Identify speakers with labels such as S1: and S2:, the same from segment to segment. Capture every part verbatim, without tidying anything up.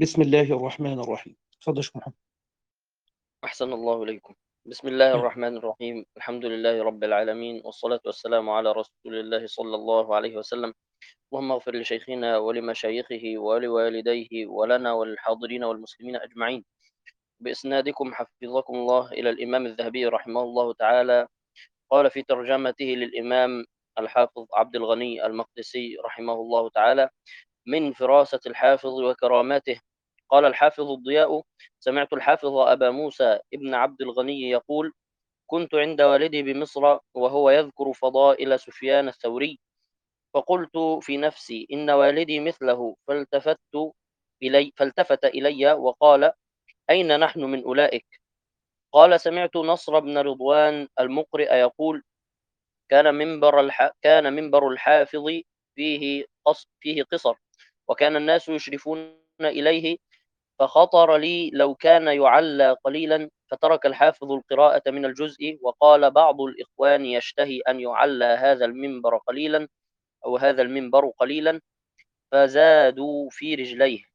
S1: بسم الله الرحمن الرحيم. اتفضل يا شيخ محمد.
S2: أحسن الله إليكم. بسم الله
S1: أهلا.
S2: الرحمن الرحيم. الحمد لله رب العالمين، والصلاة والسلام على رسول الله صلى الله عليه وسلم. اللهم اغفر لشيخنا ولمشايخه ولوالديه ولنا وللحاضرين والمسلمين أجمعين. بإسنادكم حفظكم الله إلى الإمام الذهبي رحمه الله تعالى. قال في ترجمته للإمام الحافظ عبد الغني المقدسي رحمه الله تعالى: من فراسة الحافظ وكراماته. قال الحافظ الضياء: سمعت الحافظ أبا موسى ابن عبد الغني يقول: كنت عند والدي بمصر وهو يذكر فضائل سفيان الثوري، فقلت في نفسي إن والدي مثله، فالتفت إلي فالتفت إلي وقال: أين نحن من أولئك؟ قال: سمعت نصر بن رضوان المقرئ يقول: كان منبر الح... كان منبر الحافظ فيه قص... فيه قصر، وكان الناس يشرفون إليه، فخطر لي لو كان يعلى قليلا، فترك الحافظ القراءة من الجزء، وقال بعض الإخوان يشتهي أن يعلى هذا المنبر قليلا أو هذا المنبر قليلا، فزادوا في رجليه.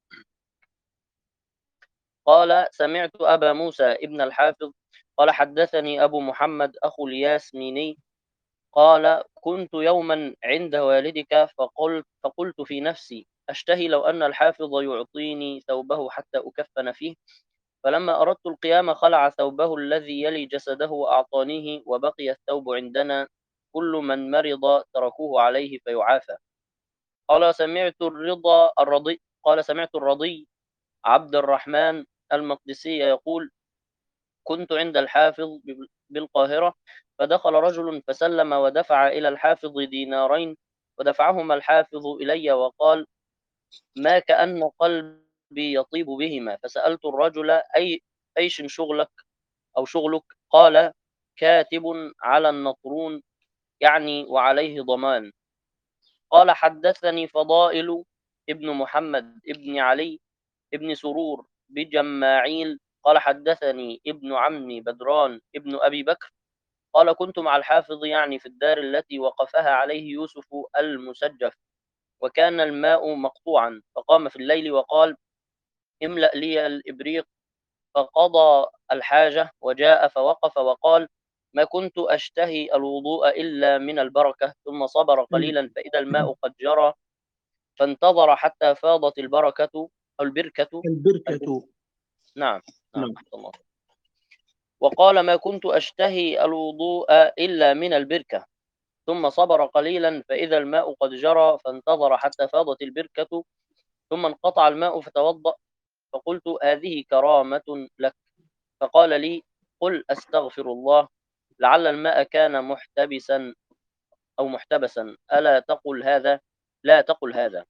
S2: قال: سمعت أبا موسى ابن الحافظ قال: حدثني أبو محمد أخو الياسميني قال: كنت يوما عند والدك فقلت, فقلت في نفسي: أشتهي لو أن الحافظ يعطيني ثوبه حتى أكفن فيه. فلما أردت القيام خلع ثوبه الذي يلي جسده وأعطانيه، وبقي الثوب عندنا، كل من مرض تركوه عليه فيعافى. قال: سمعت الرضا الرضي قال سمعت الرضي عبد الرحمن المقدسي يقول: كنت عند الحافظ بالقاهرة، فدخل رجل فسلم ودفع إلى الحافظ دينارين، ودفعهما الحافظ إلي وقال: ما كأن قلبي يطيب بهما. فسألت الرجل: أي أيش شغلك أو شغلك؟ قال: كاتب على النطرون، يعني وعليه ضمان. قال: حدثني فضائل ابن محمد ابن علي ابن سرور بجماعيل قال: حدثني ابن عمي بدران ابن أبي بكر قال: كنت مع الحافظ يعني في الدار التي وقفها عليه يوسف المسجف، وكان الماء مقطوعا، فقام في الليل وقال: املأ لي الإبريق، فقضى الحاجة وجاء فوقف وقال: ما كنت أشتهي الوضوء إلا من البركة. ثم صبر قليلا فإذا الماء قد جرى، فانتظر حتى فاضت البركة أو البركة البركة
S1: البركة.
S2: نعم نعم
S1: نعم.
S2: أحسن الله. وقال: ما كنت أشتهي الوضوء إلا من البركة. ثم صبر قليلا فإذا الماء قد جرى، فانتظر حتى فاضت البركة، ثم انقطع الماء فتوضأ. فقلت: هذه كرامة لك. فقال لي: قل أستغفر الله، لعل الماء كان محتبسا أو محتبسا، ألا تقل هذا لا تقل هذا.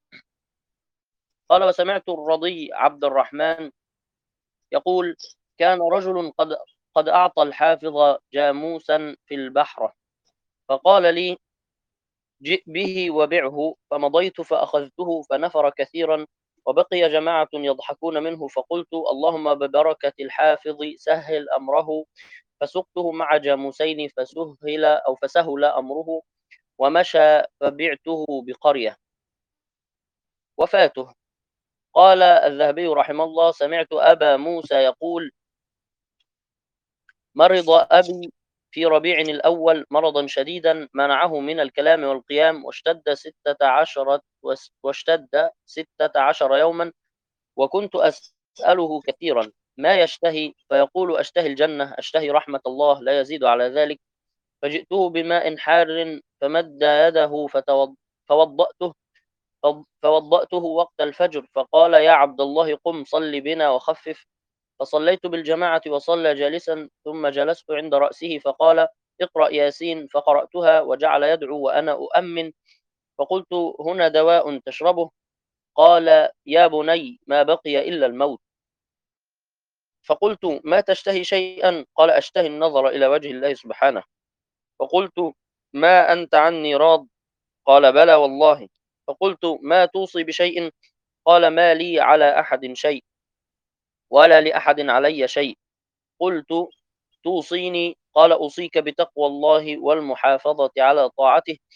S2: قال: وسمعت الرضي عبد الرحمن يقول: كان رجل قد قد أعطى الحافظ جاموسا في البحر، فقال لي: جئ به وبعه. فمضيت فأخذته فنفر كثيرا، وبقي جماعة يضحكون منه، فقلت: اللهم ببركة الحافظ سهل أمره. فسقته مع جاموسين فسهل أو فسهل أمره، ومشى فبعته بقرية وفاته. قال الذهبي رحمه الله: سمعت أبا موسى يقول: مرض أبي في ربيع الأول مرضا شديدا منعه من الكلام والقيام، واشتد ستة عشر واشتد ستة عشر يوما، وكنت أسأله كثيرا: ما يشتهي؟ فيقول: أشتهي الجنة، أشتهي رحمة الله، لا يزيد على ذلك. فجئته بماء حار فمد يده فتوض... فوضأته فوضأته وقت الفجر، فقال: يا عبد الله، قم صل بنا وخفف. فصليت بالجماعة وصلى جالسا، ثم جلست عند رأسه فقال: اقرأ ياسين. فقرأتها وجعل يدعو وأنا أؤمن، فقلت: هنا دواء تشربه؟ قال: يا بني، ما بقي إلا الموت. فقلت: ما تشتهي شيئا؟ قال: أشتهي النظر إلى وجه الله سبحانه. فقلت: ما أنت عني راض؟ قال: بلى والله. فقلت: ما توصي بشيء؟ قال: ما لي على أحد شيء، ولا لأحد علي شيء. قلت: توصيني؟ قال: أوصيك بتقوى الله والمحافظة على طاعته،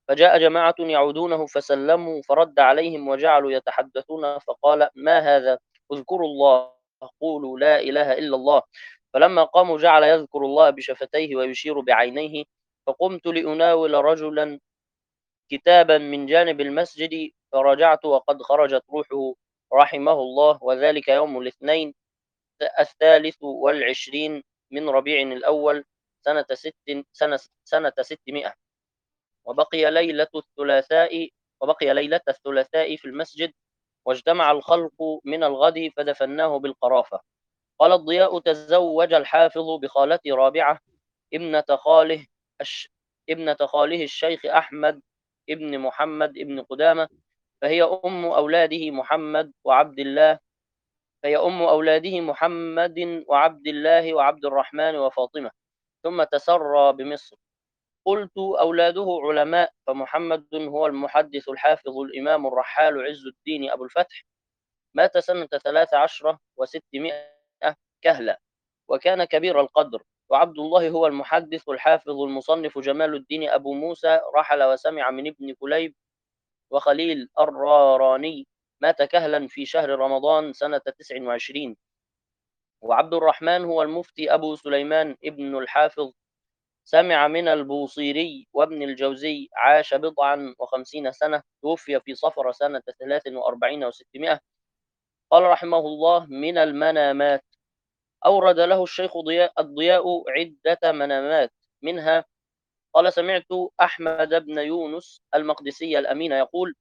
S2: فجاء جماعة يعودونه فسلموا فرد عليهم وجعلوا يتحدثون فقال ما هذا؟ اذكروا الله، قولوا لا إله إلا الله. فلما قاموا جعل يذكر الله بشفتيه ويشير بعينيه. فقمت لأناول رجلا كتابا من جانب المسجد فرجعت وقد خرجت روحه رحمه الله، وذلك يوم الاثنين الثالث والعشرين من ربيع الأول سنة ست سنة سنة ستمائة. وبقي ليلة الثلاثاء وبقي ليلة الثلاثاء في المسجد، واجتمع الخلق من الغد فدفناه بالقرافة. قال الضياء تزوج الحافظ بخالتي رابعة ابنة خاله الش... ابنة خاله الشيخ أحمد ابن محمد ابن قدامة، فهي أم أولاده محمد وعبد الله فهي أم أولاده محمد وعبد الله وعبد الرحمن وفاطمة، ثم تسرى بمصر. قلت أولاده علماء، فمحمد هو المحدث الحافظ الإمام الرحال عز الدين أبو الفتح، مات سنة ثلاث عشرة وستمائة كهلة، وكان كبير القدر. وعبد الله هو المحدث الحافظ المصنف جمال الدين أبو موسى، رحل وسمع من ابن كليب وخليل الراراني، مات كهلا في شهر رمضان سنة تسع وعشرين. وعبد الرحمن هو المفتي أبو سليمان ابن الحافظ، سمع من البوصيري وابن الجوزي، عاش بضعا وخمسين سنة، توفي في صفر سنة ثلاث وأربعين وستمائة. قال رحمه الله من المنامات. أورد له الشيخ ضياء الضياء عدة منامات، منها قال سمعت أحمد بن يونس المقدسي الأمين يقول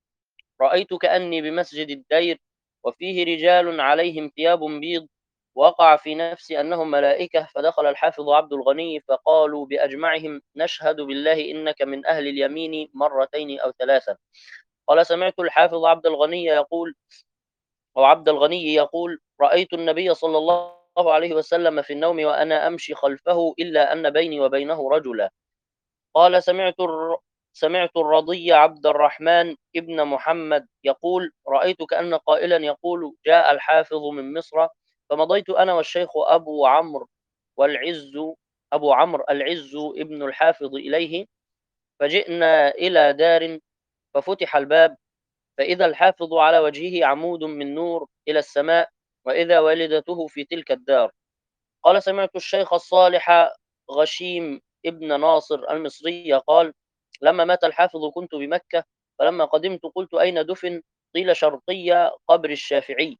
S2: رأيت كأني بمسجد الدير وفيه رجال عليهم ثياب بيض، وقع في نفسي أنهم ملائكة، فدخل الحافظ عبد الغني فقالوا بأجمعهم نشهد بالله إنك من أهل اليمين مرتين أو ثلاثا. قال سمعت الحافظ عبد الغني يقول أو عبد الغني يقول رأيت النبي صلى الله عليه وسلم في النوم وأنا أمشي خلفه إلا أن بيني وبينه رجلا. قال سمعت الر... سمعت الرضي عبد الرحمن ابن محمد يقول رأيت كأن قائلا يقول جاء الحافظ من مصر، فمضيت أنا والشيخ أبو عمرو والعز أبو عمرو العز ابن الحافظ إليه، فجئنا إلى دار ففتح الباب، فإذا الحافظ على وجهه عمود من نور إلى السماء، وإذا والدته في تلك الدار. قال سمعت الشيخ الصالح غشيم ابن ناصر المصري قال لما مات الحافظ كنت بمكة، فلما قدمت قلت أين دفن؟ قيل شرقية قبر الشافعي.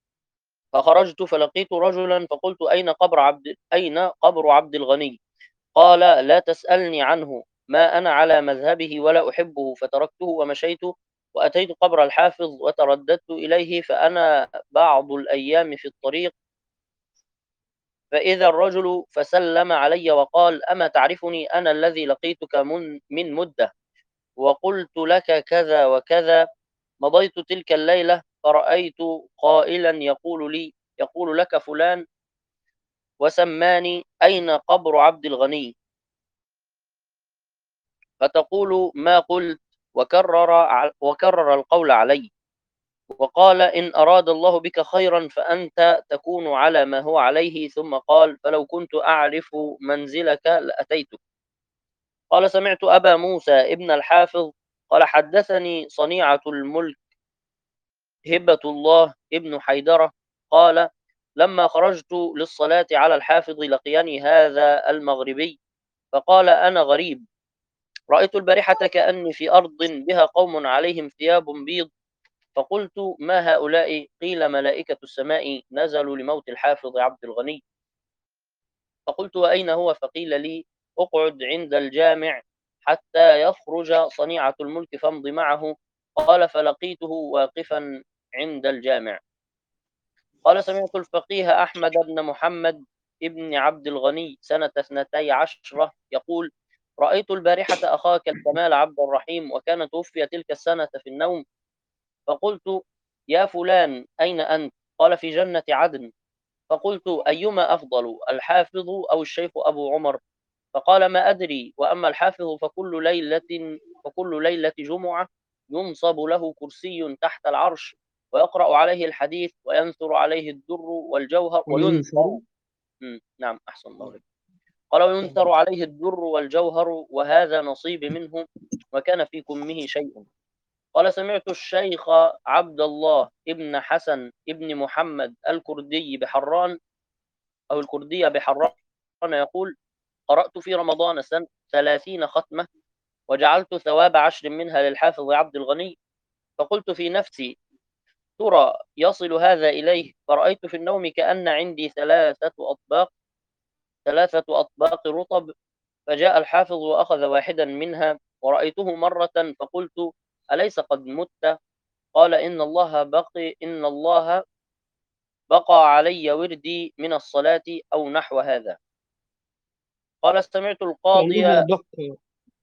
S2: فخرجت فلقيت رجلا فقلت أين قبر عبد أين قبر عبد الغني؟ قال لا تسألني عنه، ما أنا على مذهبه ولا أحبه، فتركته ومشيت وأتيت قبر الحافظ وترددت إليه، فأنا بعض الأيام في الطريق، فإذا الرجل فسلم علي وقال أما تعرفني أنا الذي لقيتك من, من مدة وقلت لك كذا وكذا. مضيت تلك الليلة فرأيت قائلا يقول لي يقول لك فلان وسماني أين قبر عبد الغني؟ فتقول ما قلت، وكرر, وكرر القول علي، وقال إن أراد الله بك خيرا فأنت تكون على ما هو عليه، ثم قال فلو كنت أعرف منزلك لأتيتك. قال سمعت أبا موسى ابن الحافظ قال حدثني صنيعة الملك هبة الله ابن حيدرة قال لما خرجت للصلاة على الحافظ لقيني هذا المغربي فقال أنا غريب، رأيت البارحة كأني في أرض بها قوم عليهم ثياب بيض، فقلت ما هؤلاء؟ قيل ملائكة السماء نزلوا لموت الحافظ عبد الغني. فقلت وأين هو؟ فقيل لي اقعد عند الجامع حتى يخرج صنيعة الملك فامض معه. قال فلقيته واقفا عند الجامع. قال سمعت الفقيه أحمد بن محمد ابن عبد الغني سنة اثنتي عشرة يقول رأيت البارحة أخاك الكمال عبد الرحيم وكان توفي تلك السنة في النوم، فقلت يا فلان أين أنت؟ قال في جنة عدن. فقلت أيما أفضل الحافظ أو الشيخ أبو عمر؟ فقال ما أدري، وأما الحافظ فكل ليلة فكل ليلة جمعة ينصب له كرسي تحت العرش ويقرأ عليه الحديث وينثر عليه الدر والجوهر وينثر
S1: وينثر.
S2: مم. نعم أحسن الله عليك. قال: وينثر عليه الدر والجوهر، وهذا نصيب منه، وكان في كمه شيء. قال: سمعت الشيخ عبد الله ابن حسن ابن محمد الكردي بحران أو الكردية بحران يقول: قرأت في رمضان سنة ثلاثين ختمة، وجعلت ثواب عشر منها للحافظ عبد الغني، فقلت في نفسي: ترى يصل هذا إليه؟ فرأيت في النوم كأن عندي ثلاثة أطباق ثلاثة أطباق رطب، فجاء الحافظ وأخذ واحدا منها، ورأيته مرة فقلت: أليس قد مت؟ قال: إن الله بقي إن الله بقى علي وردي من الصلاة أو نحو هذا. قال: سمعت
S1: كأنها
S2: القاضي.
S1: بقى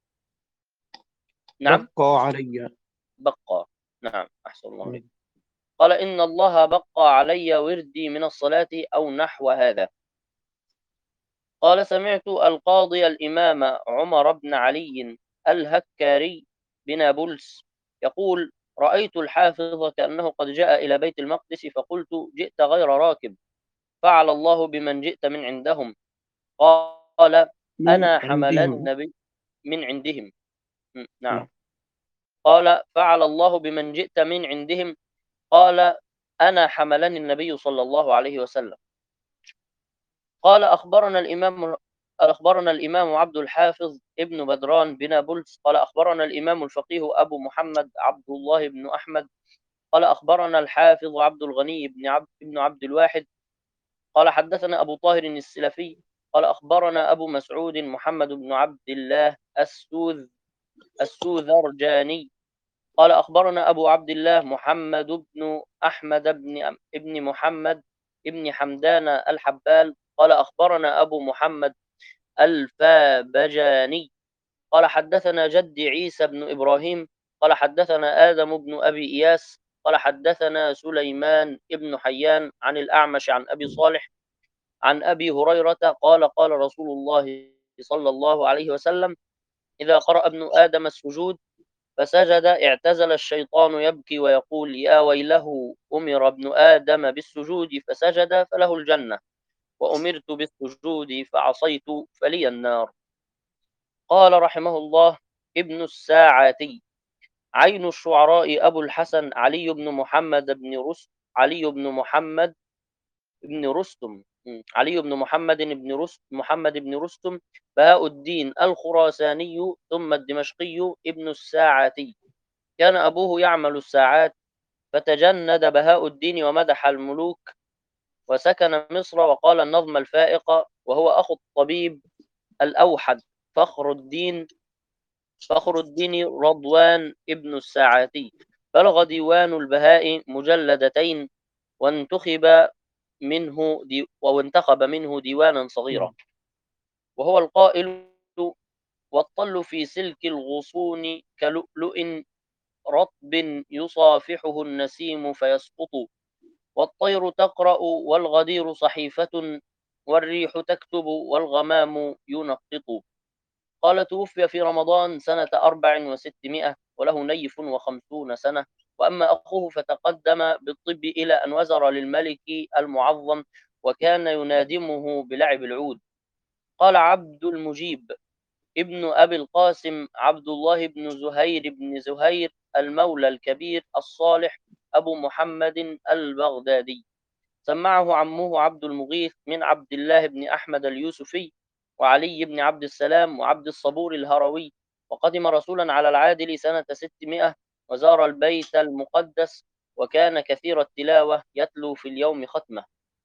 S2: نعم.
S1: بقى علي.
S2: بقى. نعم، أحسن الله عليك. قال: إن الله بقى علي وردي من الصلاة أو نحو هذا. قال: سمعت القاضي الإمام عمر بن علي الهكاري بنابلس يقول: رأيت الحافظ كأنه قد جاء إلى بيت المقدس، فقلت: جئت غير راكب، فعل الله بمن جئت من عندهم. قال:
S1: من
S2: أنا حملان
S1: عندهم.
S2: النبي من عندهم. م، نعم.
S1: نعم.
S2: قال: فعل الله بمن جئت من عندهم. قال: أنا حملني النبي صلى الله عليه وسلم. قال: أخبرنا الإمام أخبرنا الإمام عبد الحافظ ابن بدران بن بلس قال: أخبرنا الإمام الفقيه أبو محمد عبد الله بن أحمد قال: أخبرنا الحافظ عبد الغني بن عبد بن عبد الواحد قال: حدثنا أبو طاهر السلفي قال: أخبرنا أبو مسعود محمد بن عبد الله السوذ السوذرجاني قال: أخبرنا أبو عبد الله محمد بن أحمد بن ابن محمد ابن حمدان الحبال قال: أخبرنا أبو محمد الفابجاني قال: حدثنا جدي عيسى بن إبراهيم قال: حدثنا آدم بن أبي إياس قال: حدثنا سليمان بن حيان عن الأعمش عن أبي صالح عن أبي هريرة قال: قال رسول الله صلى الله عليه وسلم: إذا قرأ ابن آدم السجود فسجد اعتزل الشيطان يبكي ويقول: يا ويله، أمر ابن آدم بالسجود فسجد فله الجنة، وأمرت بالسجود فعصيت فلي النار. قال رحمه الله ابن الساعاتي: عين الشعراء أبو الحسن علي بن محمد بن رست علي بن محمد بن رستم م، علي بن محمد بن رست محمد بن رستم بهاء الدين الخراساني ثم الدمشقي ابن الساعاتي. كان أبوه يعمل الساعات، فتجند بهاء الدين ومدح الملوك، وسكن مصر وقال النظم الفائق، وهو أخو الطبيب الأوحد فخر الدين فخر الدين رضوان ابن الساعاتي. بلغ ديوان البهاء مجلدتين، وانتخب منه دي وانتخب منه ديوانا صغيرا،
S1: نعم.
S2: وهو القائل: والطل في سلك الغصون كلؤلؤ رطب يصافحه النسيم فيسقط، والطير تقرأ والغدير صحيفة، والريح تكتب والغمام ينقط. قال: توفي في رمضان سنة أربع وستمائة وله نيف وخمسون سنة. وأما أخوه فتقدم بالطب إلى أن وزر للملك المعظم، وكان ينادمه بلعب العود. قال عبد المجيب ابن أبي القاسم عبد الله بن زهير بن زهير المولى الكبير الصالح أبو محمد البغدادي: سمعه عمه عبد المغيث من عبد الله بن أحمد اليوسفي، وعلي بن عبد السلام وعبد الصبور الهروي. وقدم رسولا على العادل سنة ستمائة، وزار البيت المقدس، وكان كثير التلاوة يتلو في اليوم ختمة.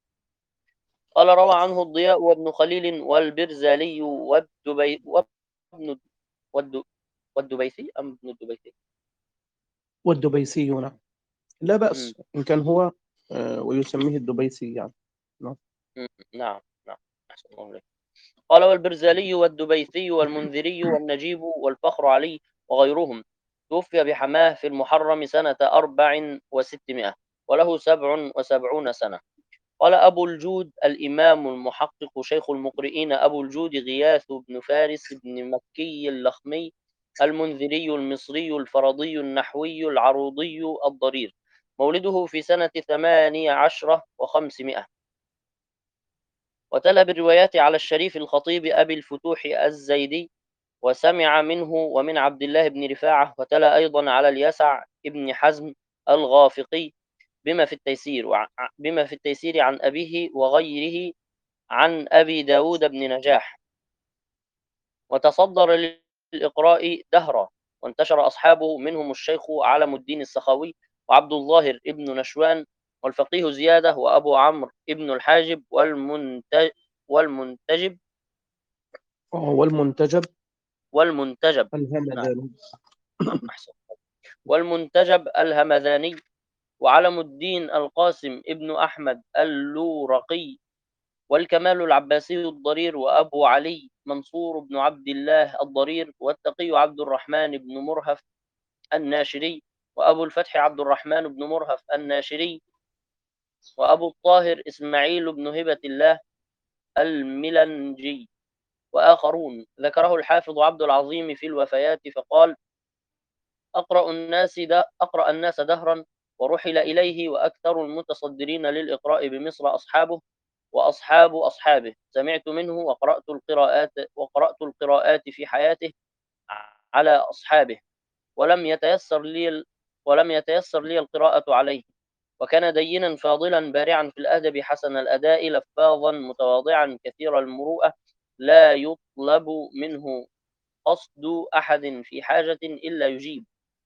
S2: قال: روى عنه الضياء وابن خليل والبرزالي والدبي وابن والد والدبيسي أم ابن الدبيسي؟
S1: والدبيسي. نعم. لا
S2: مم.
S1: بأس إن كان هو آه، ويسميه الدبيسي يعني. نعم.
S2: مم. نعم، نعم، أحسن الله عليك. قال: والبرزالي والدبيثي والمنذري والنجيب والفخر علي وغيرهم. توفي بحماه في المحرم سنة أربع وستمائة وله سبع وسبعون سنة. قال أبو الجود الإمام المحقق شيخ المقرئين أبو الجود غياث بن فارس بن مكي اللخمي المنذري المصري الفرضي النحوي العروضي الضرير، مولده في سنة ثمانية عشر وخمسمائة، وتلا بالروايات على الشريف الخطيب أبي الفتوح الزيدي، وسمع منه ومن عبد الله بن رفاعة، وتلا أيضا على اليسع ابن حزم الغافقي بما في التيسير وع- بما في التيسير عن أبيه وغيره عن أبي داود بن نجاح. وتصدر للإقراء دهرا، وانتشر أصحابه منهم الشيخ علم الدين السخاوي، وعبد الظاهر ابن نشوان، والفقيه زيادة، وأبو عمرو ابن الحاجب، والمنتج والمنتجب
S1: هو المنتجب
S2: والمنتجب نعم،
S1: الهمداني.
S2: نعم أحسن. والمنتجب الهمذاني، وعلم الدين القاسم ابن أحمد اللورقي، والكمال العباسي الضرير، وأبو علي منصور بن عبد الله الضرير، والتقي عبد الرحمن بن مرهف الناشري، وأبو الفتح عبد الرحمن بن مرهف الناشري، وأبو الطاهر إسماعيل بن هبة الله الملنجي، وآخرون. ذكره الحافظ عبد العظيم في الوفيات فقال: أقرأ الناس ده أقرأ الناس دهرا، ورحل إليه، وأكثر المتصدرين للإقراء بمصر أصحابه وأصحاب أصحابه. سمعت منه وقرأت القراءات وقرأت القراءات في حياته على أصحابه، ولم يتيسر لي ولم يتيسر لي القراءة عليه. وكان دينا فاضلا بارعا في الأدب حسن الأداء لفاظا متواضعا كثير المروءة، لا يطلب منه قصد أحد في حاجة إلا يجيب،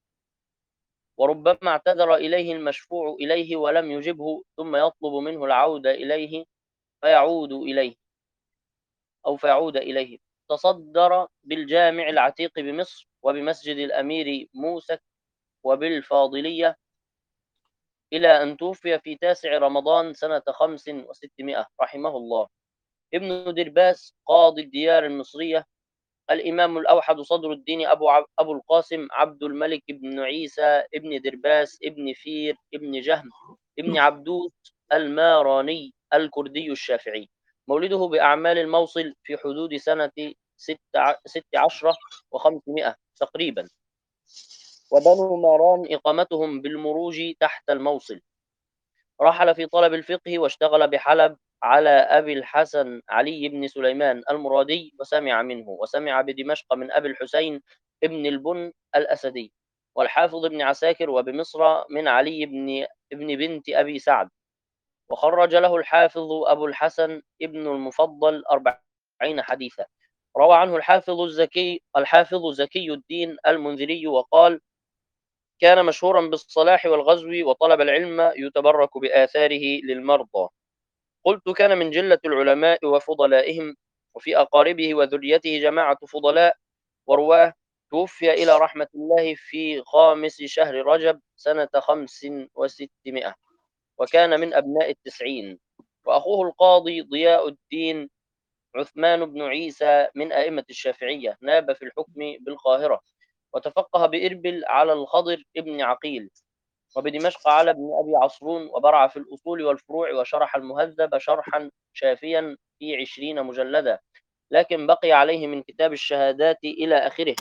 S2: وربما اعتذر إليه المشفوع إليه ولم يجبه، ثم يطلب منه العودة إليه فيعود إليه أو فيعود إليه. تصدر بالجامع العتيق بمصر، وبمسجد الأمير موسى، وبالفاضلية، إلى أن توفي في تاسع رمضان سنة خمس وستمائة رحمه الله. ابن درباس قاضي الديار المصرية، الإمام الأوحد صدر الدين أبو, عب أبو القاسم عبد الملك بن عيسى ابن درباس ابن فير ابن جهم ابن عبدوس الماراني الكردي الشافعي. مولده بأعمال الموصل في حدود سنة ست عشرة وخمسمائة تقريبا، وبنو ماران إقامتهم بالمروج تحت الموصل. رحل في طلب الفقه، واشتغل بحلب على أبي الحسن علي بن سليمان المرادي، وسمع منه. وسمع بدمشق من أبي الحسين ابن البن الأسدي، والحافظ ابن عساكر، وبمصر من علي بن ابن بنت أبي سعد. وخرج له الحافظ أبو الحسن ابن المفضل أربعين حديثا. روى عنه الحافظ الزكي الحافظ زكي الدين المنذري وقال: كان مشهورا بالصلاح والغزو وطلب العلم، يتبرك بآثاره للمرضى. قلت: كان من جلة العلماء وفضلائهم، وفي أقاربه وذريته جماعة فضلاء ورواه. توفي إلى رحمة الله في خامس شهر رجب سنة خمس وستمائة، وكان من أبناء التسعين. وأخوه القاضي ضياء الدين عثمان بن عيسى من أئمة الشافعية، ناب في الحكم بالقاهرة، وتفقه بإربل على الخضر ابن عقيل، وبدمشق على ابن أبي عصرون، وبرع في الأصول والفروع، وشرح المهذب شرحا شافيا في عشرين مجلدا، لكن بقي عليه من كتاب الشهادات إلى آخره.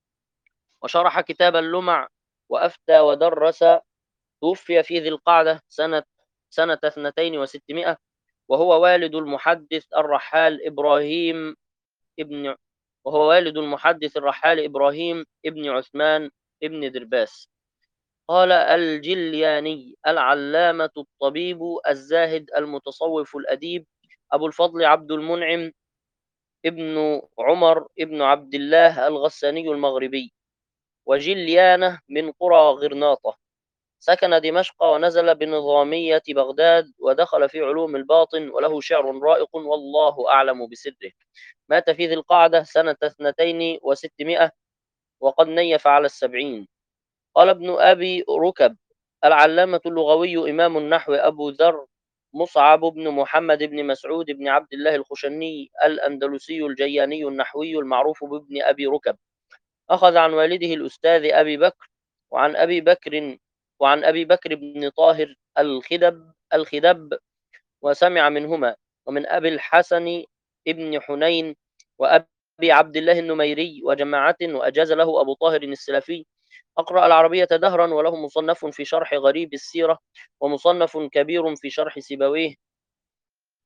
S2: وشرح كتاب اللمع، وأفتى ودرس. توفي في ذي القعدة سنة سنة اثنتين وستمائة، وهو والد المحدث الرحال إبراهيم ابن وهو والد المحدث الرحال إبراهيم ابن عثمان ابن درباس. قال الجلياني: العلامة الطبيب الزاهد المتصوف الأديب أبو الفضل عبد المنعم ابن عمر ابن عبد الله الغساني المغربي، وجليانة من قرى غرناطة. سكن دمشق، ونزل بنظامية بغداد، ودخل في علوم الباطن، وله شعر رائق والله أعلم بسره. مات في ذي القعدة سنة اثنتين وستمائة، وقد نيف على السبعين. قال ابن أبي ركب: العلامة اللغوي إمام النحو أبو ذر مصعب بن محمد بن مسعود بن عبد الله الخشني الأندلسي الجياني النحوي المعروف بابن أبي ركب. أخذ عن والده الأستاذ أبي بكر، وعن أبي بكر وعن أبي بكر بن طاهر الخدب الخدب وسمع منهما، ومن أبي الحسن ابن حنين، وأبي عبد الله النميري، وجماعة، وأجاز له أبو طاهر السلفي. أقرأ العربية دهرا، وله مصنف في شرح غريب السيرة، ومصنف كبير في شرح سيبويه،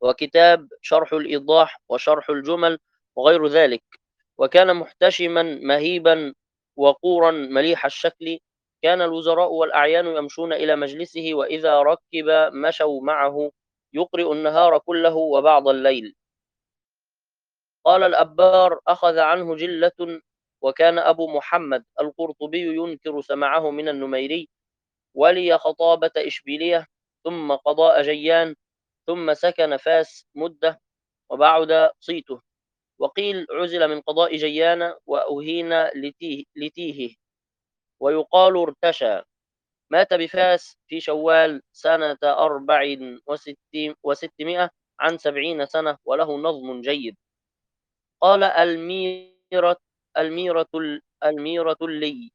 S2: وكتاب شرح الإيضاح وشرح الجمل وغير ذلك. وكان محتشما مهيبا وقورا مليح الشكل. كان الوزراء والأعيان يمشون إلى مجلسه، وإذا ركب مشوا معه، يقرئ النهار كله وبعض الليل. قال الأبار: أخذ عنه جلة. وكان أبو محمد القرطبي ينكر سماعه من النميري، ولي خطابة إشبيلية، ثم قضاء جيان، ثم سكن فاس مدة، وبعد صيته. وقيل عزل من قضاء جيان وأهين لتيه, لتيه ويقال ارتشى. مات بفاس في شوال سنة أربع وستمائة عن سبعين سنة، وله نظم جيد. قال الميرة الميرة الميرة لي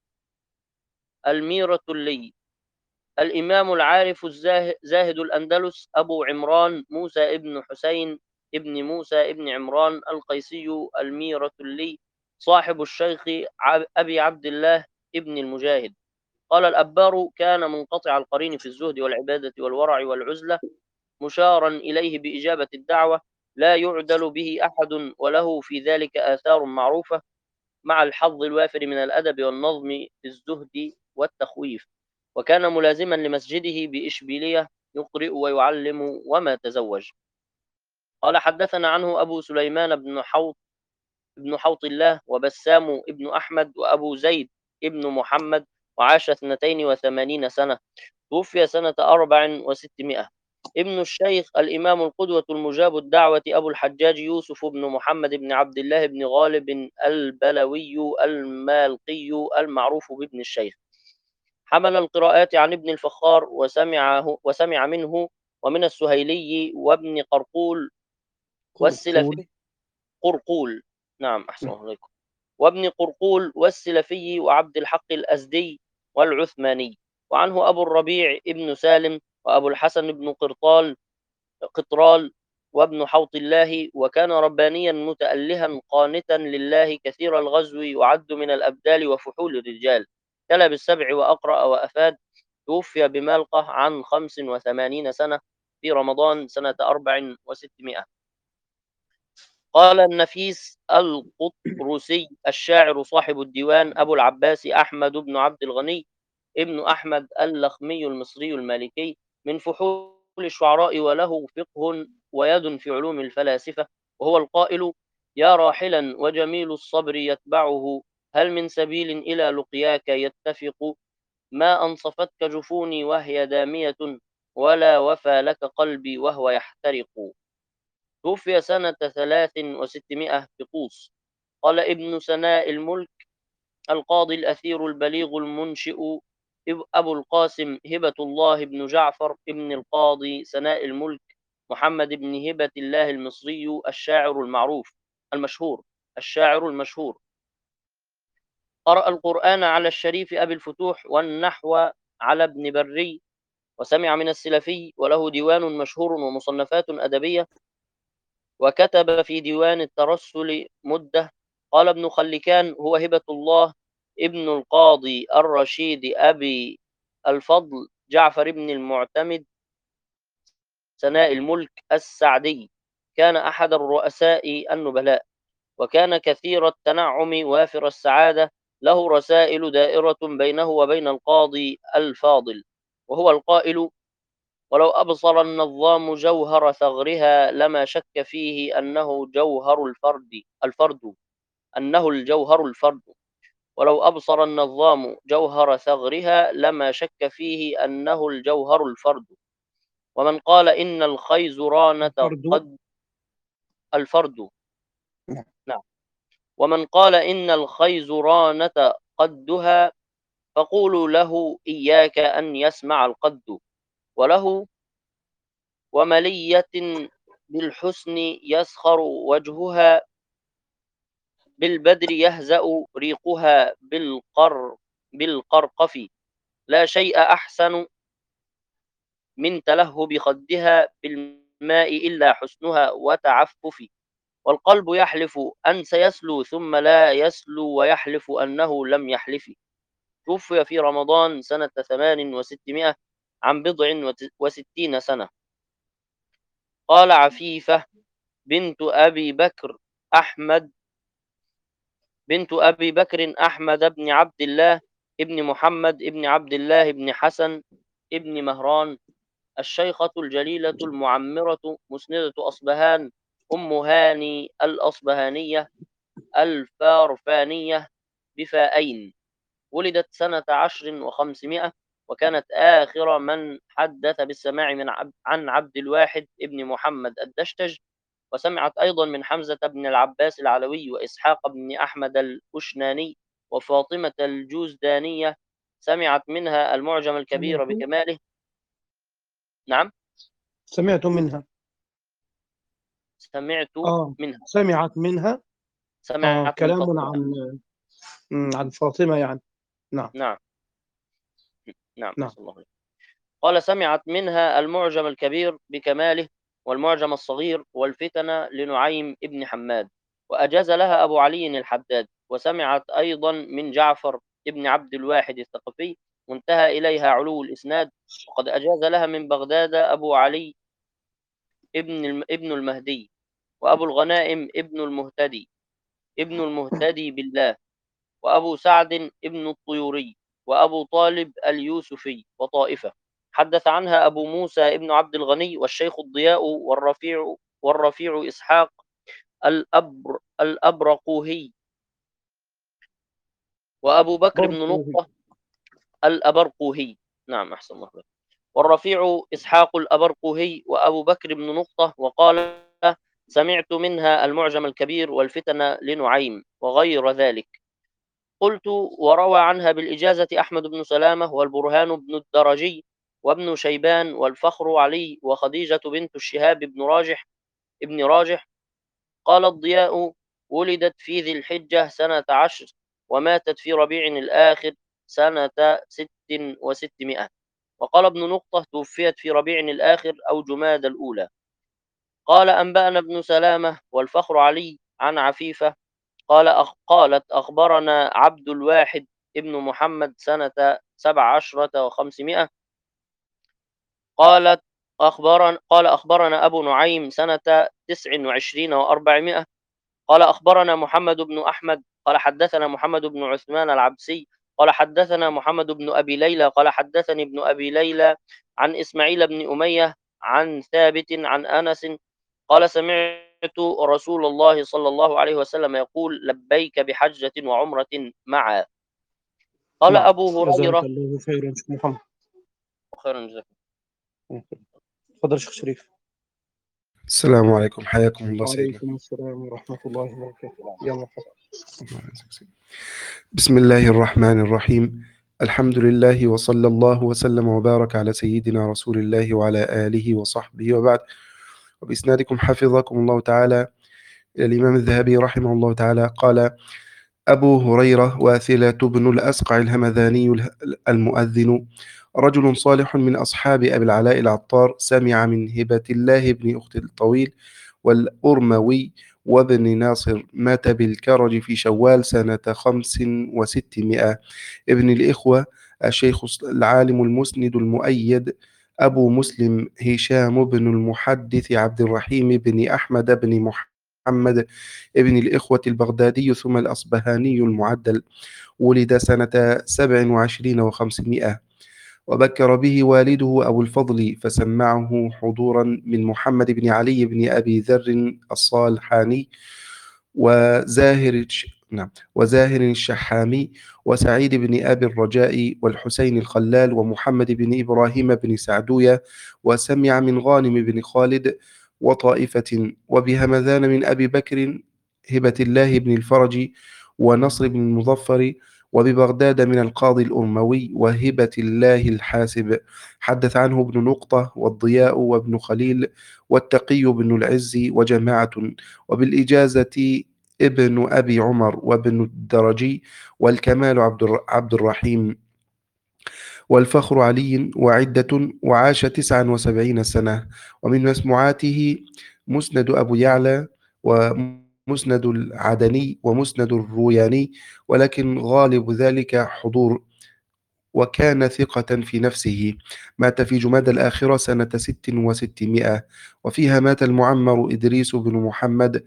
S2: الميرة لي الإمام العارف الزاهد الأندلس أبو عمران موسى ابن حسين ابن موسى ابن عمران القيسي الميرة لي، صاحب الشيخ أبي عبد الله ابن المجاهد. قال الأبار: كان منقطع القرين في الزهد والعبادة والورع والعزلة، مشارا إليه بإجابة الدعوة، لا يعدل به أحد، وله في ذلك آثار معروفة، مع الحظ الوافر من الأدب والنظم في الزهد والتخويف. وكان ملازما لمسجده بإشبيلية، يقرئ ويعلم وما تزوج. قال حدثنا عنه أبو سليمان بن حوط ابن حوط الله، وبسام ابن أحمد، وأبو زيد ابن محمد، وعاش اثنتين وثمانين سنة، توفي سنة أربع وستمائة. ابن الشيخ الإمام القدوة المجاب الدعوة أبو الحجاج يوسف بن محمد بن عبد الله بن غالب البلوي المالقي المعروف بابن الشيخ، حمل القراءات عن ابن الفخار وسمعه وسمع منه ومن السهيلي وابن قرقول والسلفي.
S1: قرقول.
S2: قرقول، نعم أحسن عليكم. وابن قرقول والسلفي وعبد الحق الأزدي والعثماني. وعنه أبو الربيع ابن سالم وأبو الحسن بن قرطال قطرال وابن حوط الله. وكان ربانيا متألها قانتا لله كثير الغزو، يعد من الأبدال وفحول الرجال، تلا بالسبع وأقرأ وأفاد. توفي بمالقة عن خمس وثمانين سنة في رمضان سنة أربع وستمائة. قال النفيس القطرسي الشاعر صاحب الديوان أبو العباس أحمد بن عبد الغني ابن أحمد اللخمي المصري المالكي، من فحول الشعراء، وله فقه ويد في علوم الفلاسفة، وهو القائل: يا راحلا وجميل الصبر يتبعه، هل من سبيل إلى لقياك يتفق، ما أنصفتك جفوني وهي دامية، ولا وفى لك قلبي وهو يحترق. توفي سنة ثلاث وستمائة في طوس. قال ابن سناء الملك القاضي الأثير البليغ المنشئ أبو القاسم هبة الله بن جعفر ابن القاضي سناء الملك محمد بن هبة الله المصري الشاعر المعروف المشهور الشاعر المشهور قرأ القرآن على الشريف أبي الفتوح والنحو على ابن بري، وسمع من السلفي، وله ديوان مشهور ومصنفات أدبية، وكتب في ديوان الترسل مدة. قال ابن خلكان: هو هبة الله ابن القاضي الرشيد أبي الفضل جعفر بن المعتمد سناء الملك السعدي، كان أحد الرؤساء النبلاء، وكان كثير التنعم وافر السعادة، له رسائل دائرة بينه وبين القاضي الفاضل، وهو القائل: ولو أبصر النظام جوهر ثغرها لما شك فيه أنه جوهر الفرد الفرد أنه الجوهر الفرد ولو أبصر النظام جوهر ثغرها لما شك فيه أنه الجوهر الفرد. ومن قال إن الخيزرانة
S1: الفردو.
S2: قد الفرد
S1: نعم.
S2: نعم ومن قال إن الخيزرانة قدها، فقولوا له إياك أن يسمع القد، وله وملية بالحسن يسخر وجهها، بالبدر يهزأ ريقها بالقر بالقرقف، لا شيء أحسن من تلهب خدها بالماء إلا حسنها وتعفف. والقلب يحلف أن سيسلو ثم لا يسلو، ويحلف أنه لم يحلف. توفي في رمضان سنة ثمان وستمائة عن بضع وستين سنة. قال عفيفة بنت أبي بكر أحمد بنت أبي بكر أحمد بن عبد الله ابن محمد ابن عبد الله ابن حسن ابن مهران الشيخة الجليلة المعمرة مسندة أصبهان أم هاني الأصبهانية الفارفانية بفائين، ولدت سنة عشر وخمسمائة، وكانت آخر من حدث بالسماع من عبد عن عبد الواحد ابن محمد الدشتج، وسمعت أيضا من حمزة بن العباس العلوي وإسحاق بن أحمد الأشناني وفاطمة الجوزدانية، سمعت منها المعجم الكبير
S1: سمعت
S2: بكماله. نعم.
S1: سمعت منها.
S2: سمعت
S1: آه
S2: منها.
S1: سمعت منها. آه
S2: سمعت من
S1: كلام
S2: فاطمة.
S1: عن مم، عن فاطمة يعني. نعم.
S2: نعم. نعم
S1: نعم.
S2: أحسن الله عليك. قال سمعت منها المعجم الكبير بكماله والمعجم الصغير والفتن لنعيم ابن حماد، وأجاز لها أبو علي الحداد، وسمعت أيضا من جعفر ابن عبد الواحد الثقفي، وانتهى إليها علو الإسناد، وقد أجاز لها من بغداد أبو علي ابن الم- ابن المهدي، وأبو الغنائم ابن المهتدي ابن المهتدي بالله، وأبو سعد ابن الطيوري، وأبو طالب اليوسفي وطائفة. حدث عنها أبو موسى ابن عبد الغني والشيخ الضياء والرفيع والرفيع إسحاق الأبر الأبرقوهي، وأبو بكر بن
S1: برضه.
S2: نقطة الأبرقوهي. نعم أحسن الله عليك. والرفيع إسحاق الأبرقوهي وأبو بكر بن نقطة. وقال سمعت منها المعجم الكبير والفتن لنعيم وغير ذلك. قلت وروى عنها بالإجازة أحمد بن سلامة والبرهان بن الدرجي وابن شيبان والفخر علي وخديجة بنت الشهاب بن راجح ابن راجح. قال الضياء ولدت في ذي الحجة سنة عشر، وماتت في ربيع الآخر سنة ست وستمائة. وقال ابن نقطة توفيت في ربيع الآخر أو جماد الأولى. قال أنبأنا ابن سلامة والفخر علي عن عفيفة قال أخ قالت أخبرنا عبد الواحد ابن محمد سنة سبع عشرة وخمسمائة. قالت أخبرنا قال أخبرنا أبو نعيم سنة تسع وعشرين وأربعمائة. قال أخبرنا محمد بن أحمد قال حدثنا محمد بن عثمان العبسي قال حدثنا محمد بن أبي ليلى قال حدثني ابن أبي ليلى عن إسماعيل بن أمية عن ثابت عن أنس قال سمعت رسول الله صلى الله عليه وسلم يقول لبيك بحجة وعمرة معا. قال
S1: نعم.
S2: أبو
S1: جزاك
S2: هريرة.
S1: الله خيرا شيخ محمد.
S2: خيرا جزاك.
S1: تفضل شيخ شريف.
S3: السلام عليكم، حياكم الله سيدنا.
S1: وعليكم السلام ورحمة الله وبركاته. يا مرحبا.
S3: بسم الله الرحمن الرحيم. الحمد لله وصلى الله وسلم وبارك على سيدنا رسول الله وعلى آله وصحبه وبعد. وبإسنادكم حفظكم الله تعالى إلى الإمام الذهبي رحمه الله تعالى قال أبو هريرة واثلة بن الأسقع الهمذاني المؤذن رجل صالح من أصحاب أبي العلاء العطار سمع من هبة الله بن أخت الطويل والأرموي وابن ناصر مات بالكرج في شوال سنة خمس وستمائة. ابن الإخوة الشيخ العالم المسند المؤيد أبو مسلم هشام بن المحدث عبد الرحيم بن أحمد بن محمد ابن الإخوة البغدادي ثم الأصبهاني المعدل، ولد سنة سبع وعشرين وخمسمائة. وبكر به والده أبو الفضل فسمعه حضورا من محمد بن علي بن أبي ذر الصالحاني وزاهر نعم وزاهر الشحامي وسعيد بن أبي الرجاء والحسين الخلال ومحمد بن إبراهيم بن سعدوية، وسمع من غانم بن خالد وطائفة، وبهمذان من أبي بكر هبة الله بن الفرج ونصر بن المظفر، وببغداد من القاضي الأموي وهبة الله الحاسب. حدث عنه ابن نقطة والضياء وابن خليل والتقي بن العز وجماعة، وبالإجازة ابن أبي عمر وابن الدرجي والكمال عبد عبد الرحيم والفخر علي وعدة، وعاش تسعا وسبعين سنة. ومن مسموعاته مسند أبو يعلى ومسند العدني ومسند الروياني، ولكن غالب ذلك حضور وكان ثقة في نفسه. مات في جمادى الآخرة سنة ست وستمائة. وفيها مات المعمر إدريس بن محمد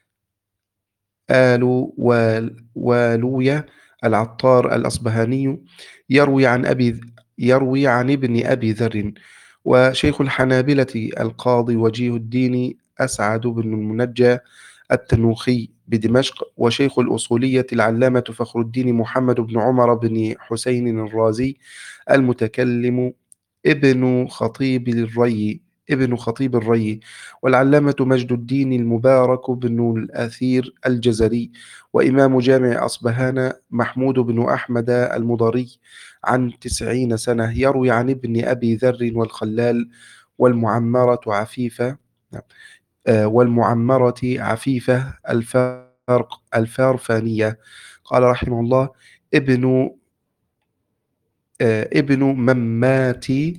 S3: آل وال- والوية العطار الأصبهاني، يروي عن أبي يروي عن ابن أبي ذر. وشيخ الحنابلة القاضي وجيه الدين أسعد بن المنجى التنوخي بدمشق. وشيخ الأصولية العلامة فخر الدين محمد بن عمر بن حسين الرازي المتكلم ابن خطيب الري ابن خطيب الري. والعلامة مجد الدين المبارك بن الأثير الجزري. وإمام جامع أصبهان محمود بن أحمد المضري عن تسعين سنة، يروي عن ابن أبي ذر والخلال والمعمرة عفيفة آه، والمعمرة عفيفة الفارق الفارفانية. قال رحمه الله: ابن آه، ابن مماتي.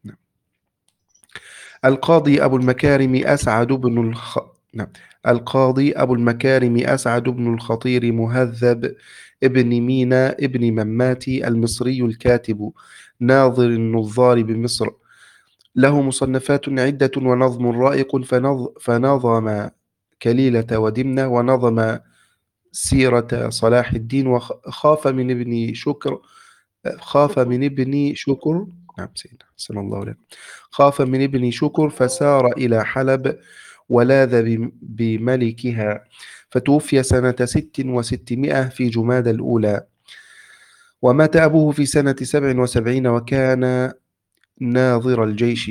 S3: القاضي أبو المكارم أسعد بن الخ... نعم. القاضي أبو المكارم أسعد بن الخطير مهذب ابن مينا ابن مماتي المصري الكاتب ناظر النظار بمصر، له مصنفات عدة ونظم رائق، فنظ... فنظم كليلة ودمنة، ونظم سيرة صلاح الدين، وخاف من ابن شكر خاف
S1: شكرا.
S3: من ابن شكر. نعم سيدنا صلى الله عليه وسلم. خاف من ابن شكر فسار إلى حلب ولاذ بم- بملكها، فتوفي سنة ست وستمائة في جماد الأولى. ومات أبوه في سنة سبع وسبعين وكان ناظر الجيش.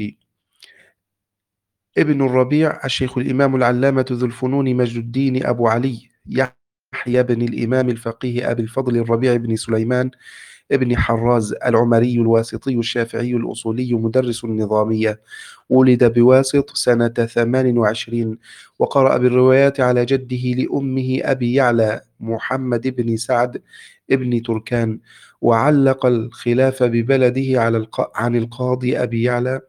S3: ابن الربيع الشيخ الإمام العلامة ذو الفنون مجد الدين أبو علي يحيى بن الإمام الفقيه أبي الفضل الربيع بن سليمان ابن حراز العمري الواسطي الشافعي الأصولي مدرس النظامية، ولد بواسط سنة ثمان وعشرين، وقرأ بالروايات على جده لأمه أبي يعلى محمد بن سعد ابن تركان. وعلق الخلاف ببلده على الق... عن القاضي أبي يعلى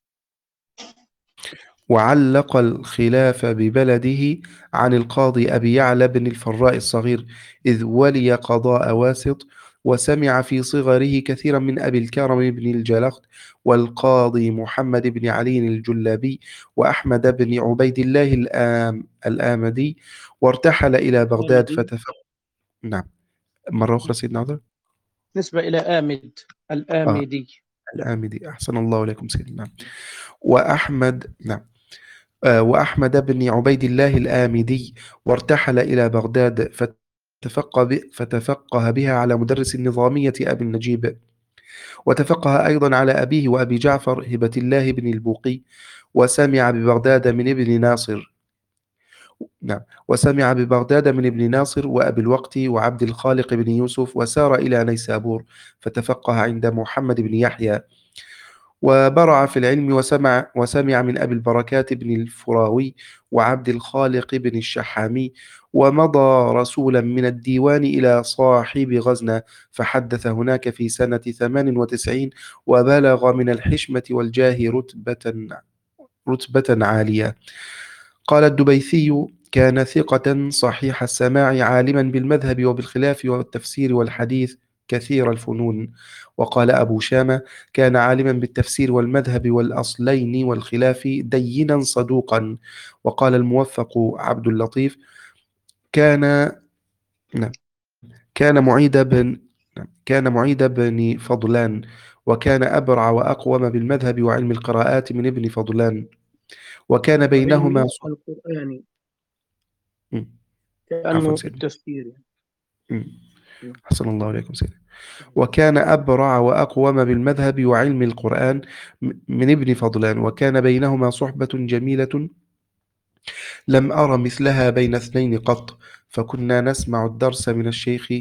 S3: وعلق الخلاف ببلده عن القاضي أبي يعلى بن الفراء الصغير، إذ ولي قضاء واسط. وسمع في صغره كثيرا من أبي الكرم بن الجلخت والقاضي محمد بن علي الجلابي وأحمد بن عبيد الله الآم الآمدي، وارتحل إلى بغداد
S1: آمدي.
S3: فتفق. نعم، مرة أخرى سيدنا عذر.
S1: نسبة إلى آمد،
S3: آه
S1: الآمدي.
S3: الآمدي، أحسن الله إليكم سيدنا. وأحمد نعم آه، وأحمد بن عبيد الله الآمدي، وارتحل إلى بغداد فتفقه, ب... فتفقه بها على مدرس النظامية أبي النجيب، وتفقه أيضا على أبيه وأبي جعفر هبة الله بن البوقي. وسمع ببغداد من ابن ناصر نعم وسمع ببغداد من ابن ناصر وأبي الوقت وعبد الخالق بن يوسف، وسار إلى نيسابور فتفقه عند محمد بن يحيى، وبرع في العلم. وسمع وسمع من أبي البركات بن الفراوي وعبد الخالق بن الشحامي. ومضى رسولا من الديوان إلى صاحب غزنة فحدث هناك في سنة ثمان وتسعين، وبلغ من الحشمة والجاه رتبة رتبة عالية. قال الدبيثي: كان ثقة صحيح السماع عالما بالمذهب وبالخلاف والتفسير والحديث كثير الفنون. وقال أبو شامة: كان عالما بالتفسير والمذهب والأصلين والخلاف دينا صدوقا. وقال الموفق عبد اللطيف: كان نعم كان معيد بن نعم، كان معيد بن فضلان، وكان أبرع وأقوم بالمذهب وعلم القراءات من ابن فضلان، وكان بينهما
S1: وعلم
S3: ص...
S1: القرآن
S3: مم. عفوا
S1: كأنه
S3: سيدنا.
S1: التفسير يعني.
S3: مم. أحسن الله عليكم سيدنا. وكان أبرع وأقوم بالمذهب وعلم القرآن م- من ابن فضلان، وكان بينهما صحبة جميلة لم أر مثلها بين اثنين قط. فكنا نسمع الدرس من الشيخ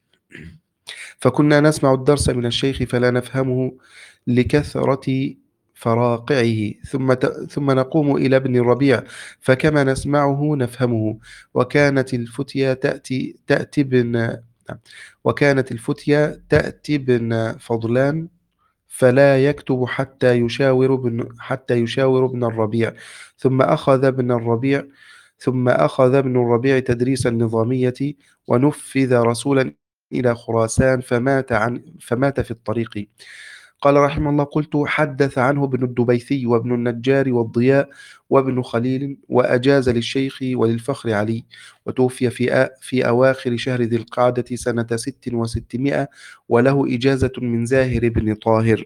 S3: فكنا نسمع الدرس من الشيخ فلا نفهمه لكثرة فراقعه، ثم ت... ثم نقوم إلى ابن الربيع فكما نسمعه نفهمه. وكانت الفتيا تأتي تأتي بن نعم. وكانت الفتيا تأتي بن فضلان فلا يكتب حتى يشاور ابن حتى يشاور ابن الربيع. ثم أخذ ابن الربيع ثم أخذ ابن الربيع تدريس النظامية، ونفذ رسولا إلى خراسان فمات, عن فمات في الطريق. قال رحمه الله: قلت: حدث عنه ابن الدبيثي وابن النجار والضياء وابن خليل، وأجاز للشيخ وللفخر علي، وتوفي في آ في أواخر شهر ذي القعدة سنة ست وستمائة، وله إجازة من زاهر بن طاهر.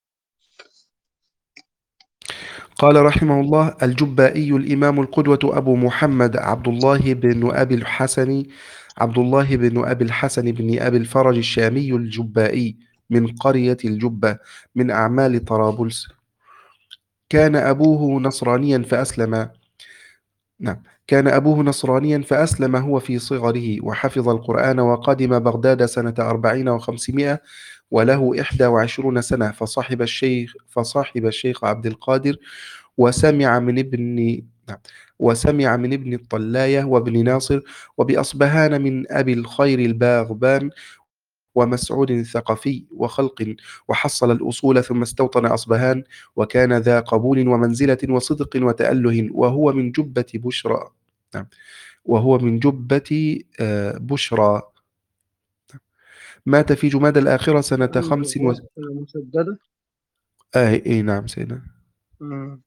S3: قال رحمه الله: الجبائي الإمام القدوة أبو محمد عبد الله بن أبي الحسن عبد الله بن أبي الحسن بن أبي الفرج الشامي الجبائي من قرية الجبة من أعمال طرابلس. كان أبوه نصرانيا فأسلم نعم كان أبوه نصرانيا فأسلم هو في صغره، وحفظ القرآن، وقدم بغداد سنة أربعين وخمسمائة وله إحدى وعشرون سنة، فصاحب الشيخ فصاحب الشيخ عبد القادر، وسمع من ابن نعم وسمع من ابن الطلاية وابن ناصر وبأصبهان من أبي الخير الباغبان ومسعود الثقفي وخلق، وحصل الأصول ثم استوطن أصبهان، وكان ذا قبول ومنزلة وصدق وتأله، وهو من جبة بشرى نعم وهو من جبة آه، بشرى. مات في جماد الآخرة سنة خمس و...
S1: الراء مسددة.
S3: آه إيه نعم سيدنا،
S1: مم.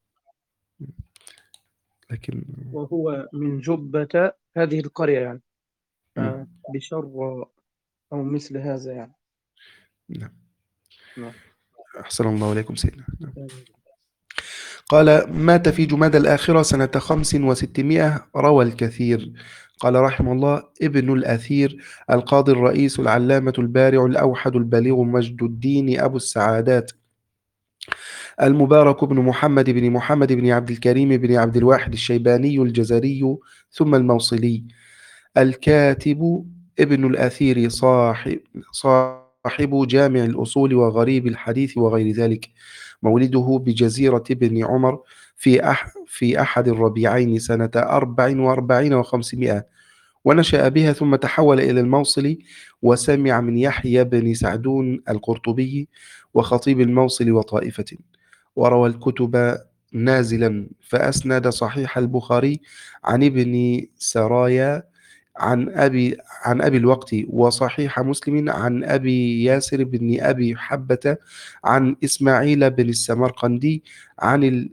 S3: لكن
S1: وهو من جبة هذه القرية يعني،
S3: مم.
S1: آه، بشر أو مثل هذا يعني.
S3: نعم.
S1: نعم.
S3: أحسن الله إليكم سيدنا. نعم. قال: مات في جماد الآخرة سنة خمس وستمائة، روى الكثير. قال رحمه الله: ابن الأثير القاضي الرئيس العلامة البارع الأوحد البليغ مجد الدين أبو السعادات المبارك بن محمد بن محمد بن عبد الكريم بن عبد الواحد الشيباني الجزري ثم الموصلي، الكاتب ابن الأثير، صاحب صاحب جامع الأصول وغريب الحديث وغير ذلك، مولده بجزيرة بن عمر في أح في أحد الربيعين سنة أربع وأربعين وخمسمائة، ونشأ بها ثم تحول إلى الموصل، وسمع من يحيى بن سعدون القرطبي وخطيب الموصل وطائفة، وروى الكتب نازلا، فأسند صحيح البخاري عن ابن سرايا عن أبي عن أبي الوقت، وصحيح مسلم عن أبي ياسر بن أبي حبة عن إسماعيل بن السمرقندي عن ال...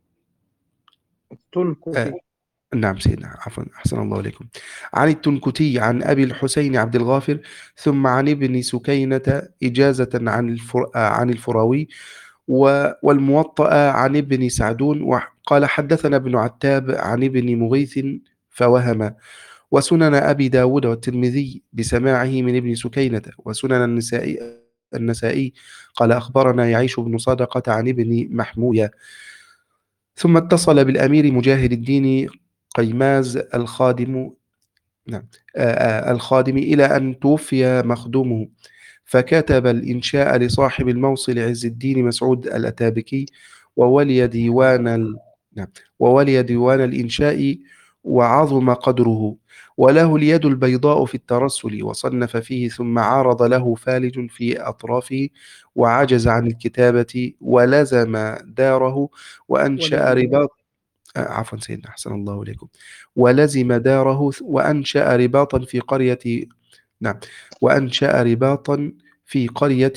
S3: آه
S1: تنكتي.
S3: نعم سيدنا، عفوا، أحسن الله إليكم. عن التنكتي عن أبي الحسين عبد الغافر، ثم عن ابن سكينة إجازة عن الفر... آه عن الفراوي، و... والموطأ عن ابن سعدون، وقال: حدثنا ابن عتاب عن ابن مغيث فوهم، وسنن أبي داود والترمذي بسماعه من ابن سكينة، وسنن النسائي النسائي قال: أخبرنا يعيش بن صدقة عن ابن محموية. ثم اتصل بالأمير مجاهد الدين قيماز الخادم نعم آه آه الخادم إلى أن توفي مخدومه، فكتب الإنشاء لصاحب الموصل عز الدين مسعود الأتابكي، وولي ديوان ال... نعم وولي ديوان الإنشاء، وعظم قدره، وله اليد البيضاء في الترسل، وصنف فيه، ثم عارض له فالج في أطرافه، وعجز عن الكتابة، ولزم داره وأنشأ
S1: ولزم
S3: رباط آه، عفوا سيدنا، أحسن الله إليكم. ولزم داره وأنشأ رباطا في قرية نعم وأنشأ رباطا في قرية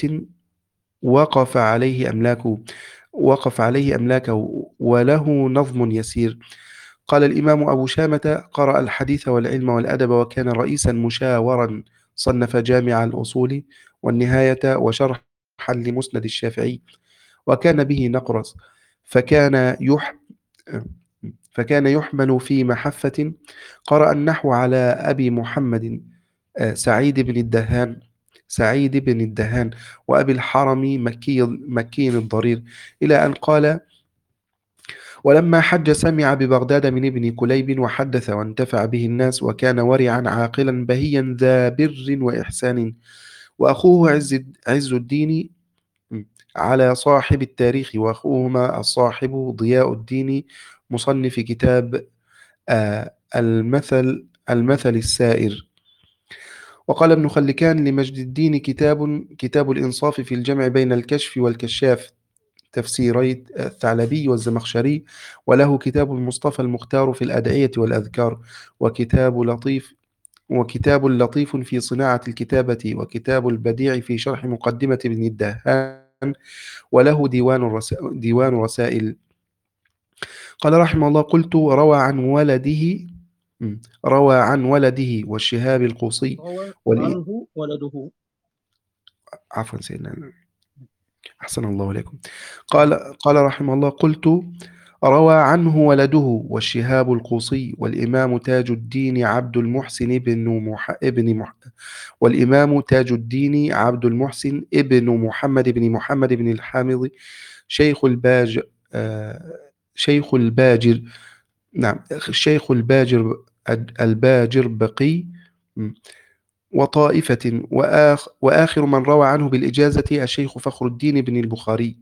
S3: وقف عليه أملاكه وقف عليه أملاكه وله نظم يسير. قال الإمام أبو شامة: قرأ الحديث والعلم والأدب، وكان رئيسا مشاورا، صنف جامع الأصول والنهاية وشرحا لمسند الشافعي، وكان به نقرس، فكان يح فكان يحمل في محفة. قرأ النحو على أبي محمد آه، سعيد بن الدهان سعيد بن الدهان وأبي الحرم مكي مكي الضرير، إلى أن قال: ولما حج سمع ببغداد من ابن كليب، وحدث وانتفع به الناس، وكان ورعا عاقلا بهيا ذا بر وإحسان. وأخوه عز, عز الدين على صاحب التاريخ، وأخوهما الصاحب ضياء الدين مصنف كتاب آه، المثل المثل السائر. وقال ابن خلكان لمجد الدين: كتاب كتاب الإنصاف في الجمع بين الكشف والكشاف، تفسيري الثعلبي والزمخشري، وله كتاب المصطفى المختار في الأدعية والأذكار، وكتاب لطيف وكتاب لطيف في صناعة الكتابة، وكتاب البديع في شرح مقدمة ابن الدهان، وله ديوان الرسائل, ديوان رسائل. قال رحمه الله: قلت روى عن ولده م، روى عن ولده والشهاب القوصي
S1: روى
S3: والإ...
S1: عنه ولده.
S3: عفوا سيدنا، أحسن الله إليكم. قال قال رحمه الله: قلت روى عنه ولده والشهاب القوصي والإمام تاج الدين عبد المحسن ابن مح... ابن مح... والإمام تاج الدين عبد المحسن ابن محمد بن محمد بن الحامض شيخ الباج آه... شيخ الباجر نعم شيخ الباجر الباجر بقي وطائفة، وآخ وآخر من روى عنه بالإجازة الشيخ فخر الدين بن البخاري.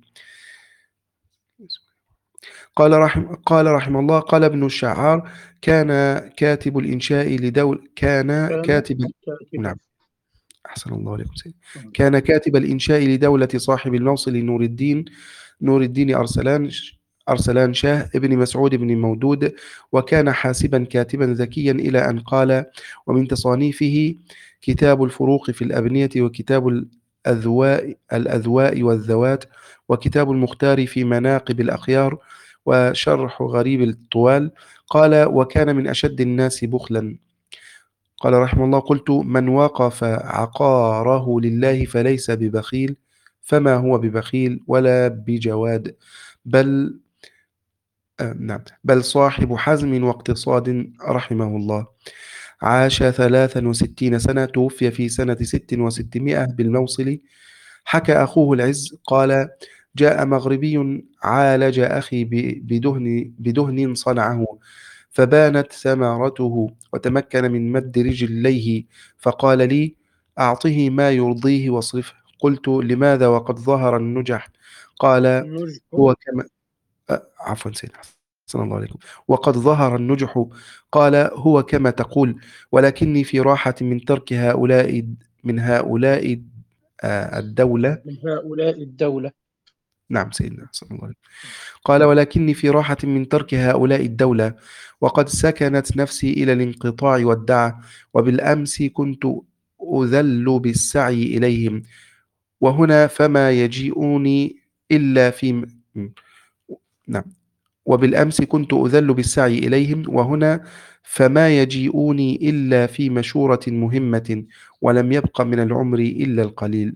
S3: قال رحم قال رحمه الله: قال ابن الشعار: كان كاتب الإنشاء لدول كان
S1: كان
S3: كاتب
S1: كاتبا.
S3: نعم أحسن الله عليكم سيدي.
S1: نعم.
S3: كان كاتب الإنشاء لدولة صاحب الموصل نور الدين نور الدين أرسلان أرسلان شاه ابن مسعود بن مودود، وكان حاسبا كاتبا ذكيا إلى أن قال: ومن تصانيفه كتاب الفروق في الأبنية، وكتاب الأذواء الأذواء والذوات، وكتاب المختار في مناقب الأخيار، وشرح غريب الطوال. قال: وكان من أشد الناس بخلا. قال رحمه الله: قلت: من وقف عقاره لله فليس ببخيل، فما هو ببخيل ولا بجواد، بل آه نعم بل صاحب حزم واقتصاد رحمه الله. عاش ثلاثا وستين سنة، توفي في سنة ست وستمائة بالموصل. حكى أخوه العز قال: جاء مغربي عالج أخي ب- بدهن, بدهن صنعه، فبانت ثمرته وتمكن من مد رجليه، فقال لي: أعطه ما يرضيه واصرفه. قلت: لماذا وقد ظهر النجح؟ قال:
S1: نجح.
S3: هو كما أه، عفوا سيدنا، صلى الله عليكم. وقد ظهر النجح. قال: هو كما تقول، ولكني في راحة من ترك هؤلاء من هؤلاء آه، الدولة.
S1: من هؤلاء الدولة.
S3: نعم سيدنا، صلى الله عليه وسلم. قال: ولكني في راحة من ترك هؤلاء الدولة، وقد سكنت نفسي إلى الانقطاع والدعة، وبالأمس كنت أذل بالسعي إليهم، وهنا فما يجيئوني إلا في م- نعم وبالأمس كنت أذل بالسعي إليهم، وهنا فما يجيئوني إلا في مشورة مهمة، ولم يبق من العمر إلا القليل.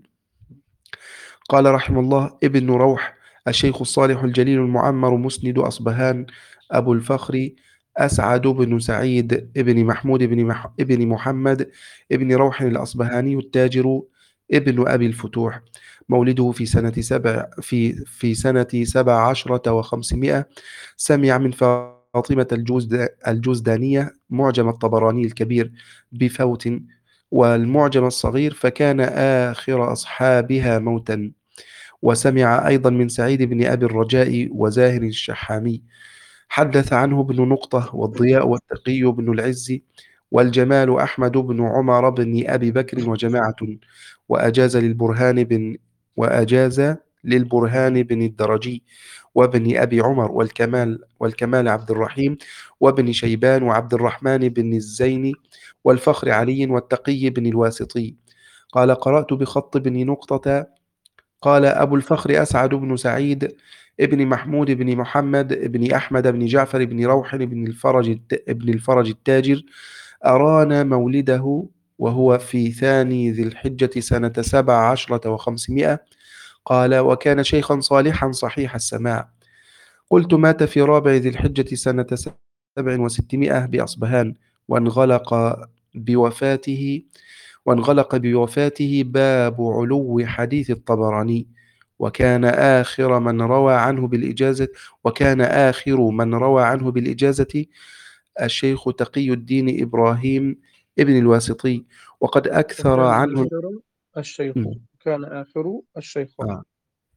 S3: قال رحمه الله: ابن روح الشيخ الصالح الجليل المعمر مسند أصبهان أبو الفخر أسعد بن سعيد ابن محمود بن, مح... ابن محمد ابن روح الأصبهاني التاجر ابن أبي الفتوح. مولده في سنة سبع في في سنة سبع عشرة وخمسمائة. سمع من فاطمة الجوزد الجوزدانية معجم الطبراني الكبير بفوت، والمعجم الصغير، فكان آخر أصحابها موتا. وسمع أيضا من سعيد بن أبي الرجاء وزاهر الشحامي. حدث عنه ابن نقطة والضياء والتقي بن العز والجمال أحمد بن عمر بن أبي بكر وجماعة. وأجاز للبرهان بن وأجاز للبرهان بن الدرجي وابن أبي عمر والكمال والكمال عبد الرحيم وابن شيبان وعبد الرحمن بن الزين والفخر علي والتقي بن الواسطي. قال: قرأت بخط بن نقطة. قال أبو الفخر أسعد بن سعيد ابن محمود بن محمد بن أحمد بن جعفر بن روح بن الفرج الت... ابن الفرج التاجر، أرانا مولده وهو في ثاني ذي الحجة سنة سبع عشرة وخمسمائة. قال: وكان شيخا صالحا صحيح السماع. قلت: مات في رابع ذي الحجة سنة سبع وستمائة بأصبهان، وانغلق بوفاته وانغلق بوفاته باب علو حديث الطبراني. وكان آخر من روى عنه بالإجازة وكان آخر من روى عنه بالإجازة الشيخ تقي الدين إبراهيم ابن الواسطي، وقد أكثر
S1: وكان
S3: عنه.
S1: آخر الشيخ
S3: م.
S1: كان آخر الشيخ.
S3: آه.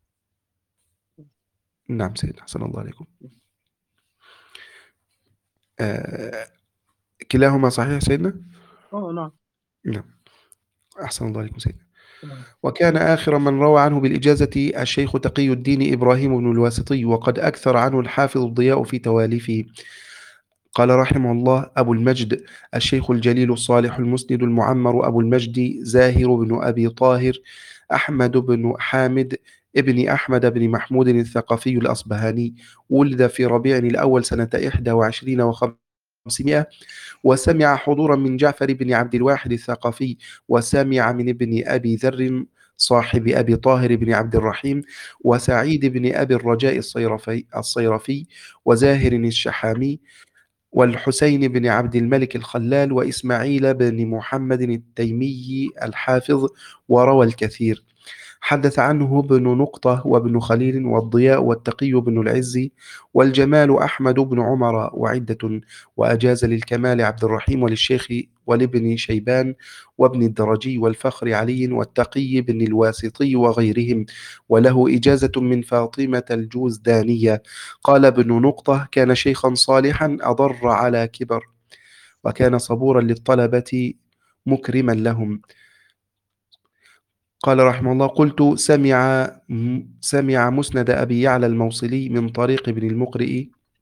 S3: نعم سيدنا، أحسن الله عليكم. آه. كلاهما صحيح سيدنا؟
S1: آه نعم.
S3: نعم، أحسن الله عليكم سيدنا.
S1: نعم.
S3: وكان آخر من روى عنه بالإجازة الشيخ تقي الدين إبراهيم بن الواسطي، وقد أكثر عنه الحافظ الضياء في تواليفه. قال رحمه الله: أبو المجد الشيخ الجليل الصالح المسند المعمر أبو المجد زاهر بن أبي طاهر أحمد بن حامد ابن أحمد بن محمود الثقفي الأصبهاني، ولد في ربيع الأول سنة إحدى وعشرين وخمسمائة، وسمع حضورا من جعفر بن عبد الواحد الثقفي، وسمع من ابن أبي ذر صاحب أبي طاهر بن عبد الرحيم، وسعيد بن أبي الرجاء الصيرفي, الصيرفي وزاهر الشحامي، والحسين بن عبد الملك الخلال، وإسماعيل بن محمد التيمي الحافظ، وروى الكثير. حدث عنه ابن نقطة وابن خليل والضياء والتقي بن العز والجمال أحمد بن عمر وعدة، وأجاز للكمال عبد الرحيم وللشيخ ولابن شيبان وابن الدرجي والفخر علي والتقي بن الواسطي وغيرهم، وله إجازة من فاطمة الجوزدانية. قال ابن نقطة: كان شيخا صالحا أضر على كبر، وكان صبورا للطلبة مكرما لهم. قال رحمه الله: قلت: سمع سمع مسند أبي يعلى الموصلي من طريق ابن المقرئ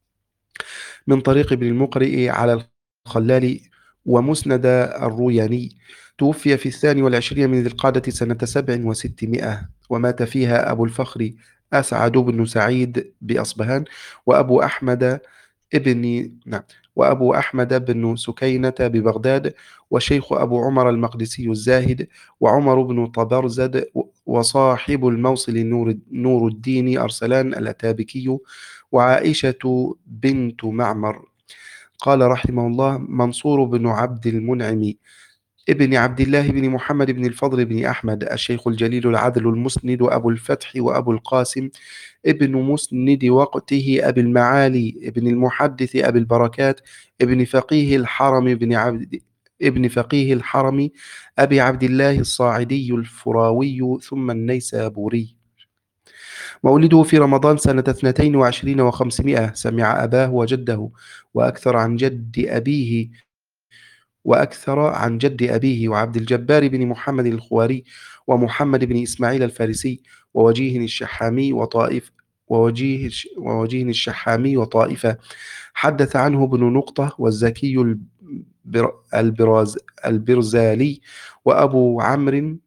S3: من طريق ابن المقرئ على الخلال، ومسند الروياني. توفي في الثاني والعشرين من ذي القعدة سنة سبع وستمائة، ومات فيها أبو الفخر أسعد بن سعيد بأصبهان، وأبو أحمد ابن نعم وأبو أحمد بن سكينة ببغداد، وشيخ أبو عمر المقدسي الزاهد، وعمر بن طبرزد، وصاحب الموصل نور, نور الدين أرسلان الأتابكي، وعائشة بنت معمر. قال رحمه الله: منصور بن عبد المنعم ابن عبد الله بن محمد بن الفضل بن أحمد الشيخ الجليل العدل المسند أبو الفتح وأبو القاسم ابن مسند وقته أبي المعالي ابن المحدث أبي البركات ابن فقيه الحرم ابن عبد ابن فقيه الحرم أبي عبد الله الصاعدي الفراوي ثم النيسابوري. مولده في رمضان سنة اثنتين وعشرين وخمسمائة. سمع أباه وجده، وأكثر عن جد أبيه وأكثر عن جد أبيه وعبد الجبار بن محمد الخواري، ومحمد بن إسماعيل الفارسي، ووجيه الشحامي وطائف ووجيه ووجيه الشحامي وطائفة. حدث عنه ابن نقطة والزكي البر البراز البرزالي وأبو عمرو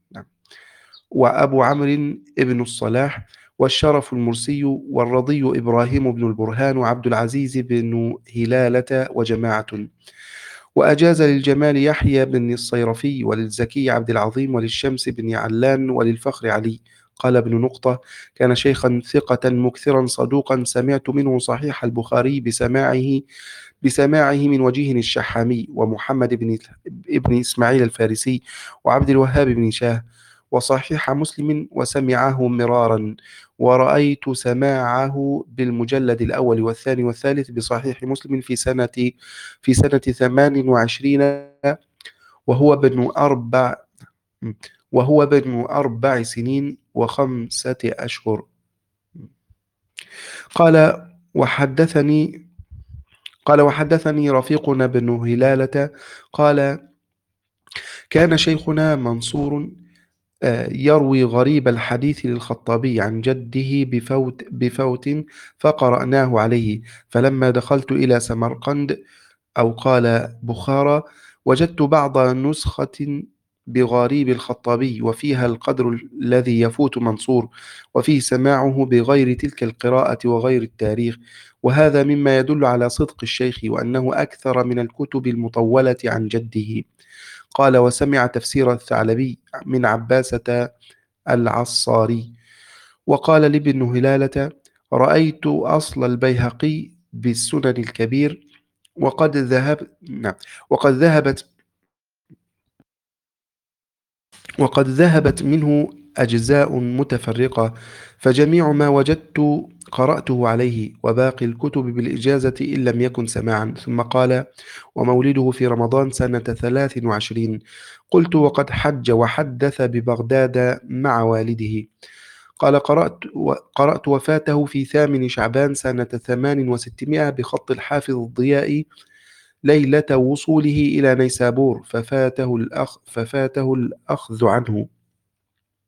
S3: وأبو عمرو ابن الصلاح والشرف المرسي والرضي إبراهيم بن البرهان وعبد العزيز بن هلالة وجماعة. وأجاز للجمال يحيى بن الصيرفي وللزكي عبد العظيم وللشمس بن علان وللفخر علي. قال ابن نقطة: كان شيخا ثقة مكثرا صدوقا، سمعت منه صحيح البخاري بسماعه بسماعه من وجيه الشحامي ومحمد بن ابن إسماعيل الفارسي وعبد الوهاب بن شاه، وصحيح مسلم وسمعه مرارا، ورأيت سماعه بالمجلد الأول والثاني والثالث بصحيح مسلم في سنة في سنة ثمان وعشرين، وهو ابن أربع وهو ابن أربع سنين وخمسة أشهر. قال وحدثني قال وحدثني رفيقنا بن هلالة قال: كان شيخنا منصور يروي غريب الحديث للخطابي عن جده بفوت, بفوت فقرأناه عليه، فلما دخلت إلى سمرقند أو قال بخارى وجدت بعض نسخة بغريب الخطابي وفيها القدر الذي يفوت منصور، وفيه سماعه بغير تلك القراءة وغير التاريخ، وهذا مما يدل على صدق الشيخ وأنه أكثر من الكتب المطولة عن جده. قال: وسمع تفسير الثعلبي من عباسة العصاري. وقال لابن هلالة: رأيت أصل البيهقي بالسنن الكبير، وقد ذهب نعم وقد ذهبت وقد ذهبت منه أجزاء متفرقة، فجميع ما وجدت قرأته عليه، وباقي الكتب بالإجازة إن لم يكن سماعا. ثم قال: ومولده في رمضان سنة ثلاث وعشرين. قلت: وقد حج وحدث ببغداد مع والده. قال: قرأت, قرأت وفاته في ثامن شعبان سنة ثمان وستمائة بخط الحافظ الضياء ليلة وصوله إلى نيسابور، ففاته الأخ ففاته الأخذ عنه.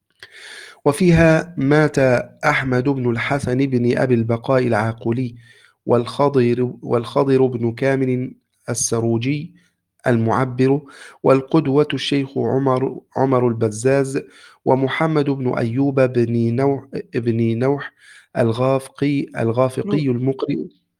S3: وفيها مات أحمد بن الحسن بن أبي البقاء العاقلي، والخضر, والخضر بن كامل السروجي المعبر، والقدوة الشيخ عمر, عمر البزاز، ومحمد بن أيوب بن نوح, بن نوح الغافقي الغافقي المقرئ.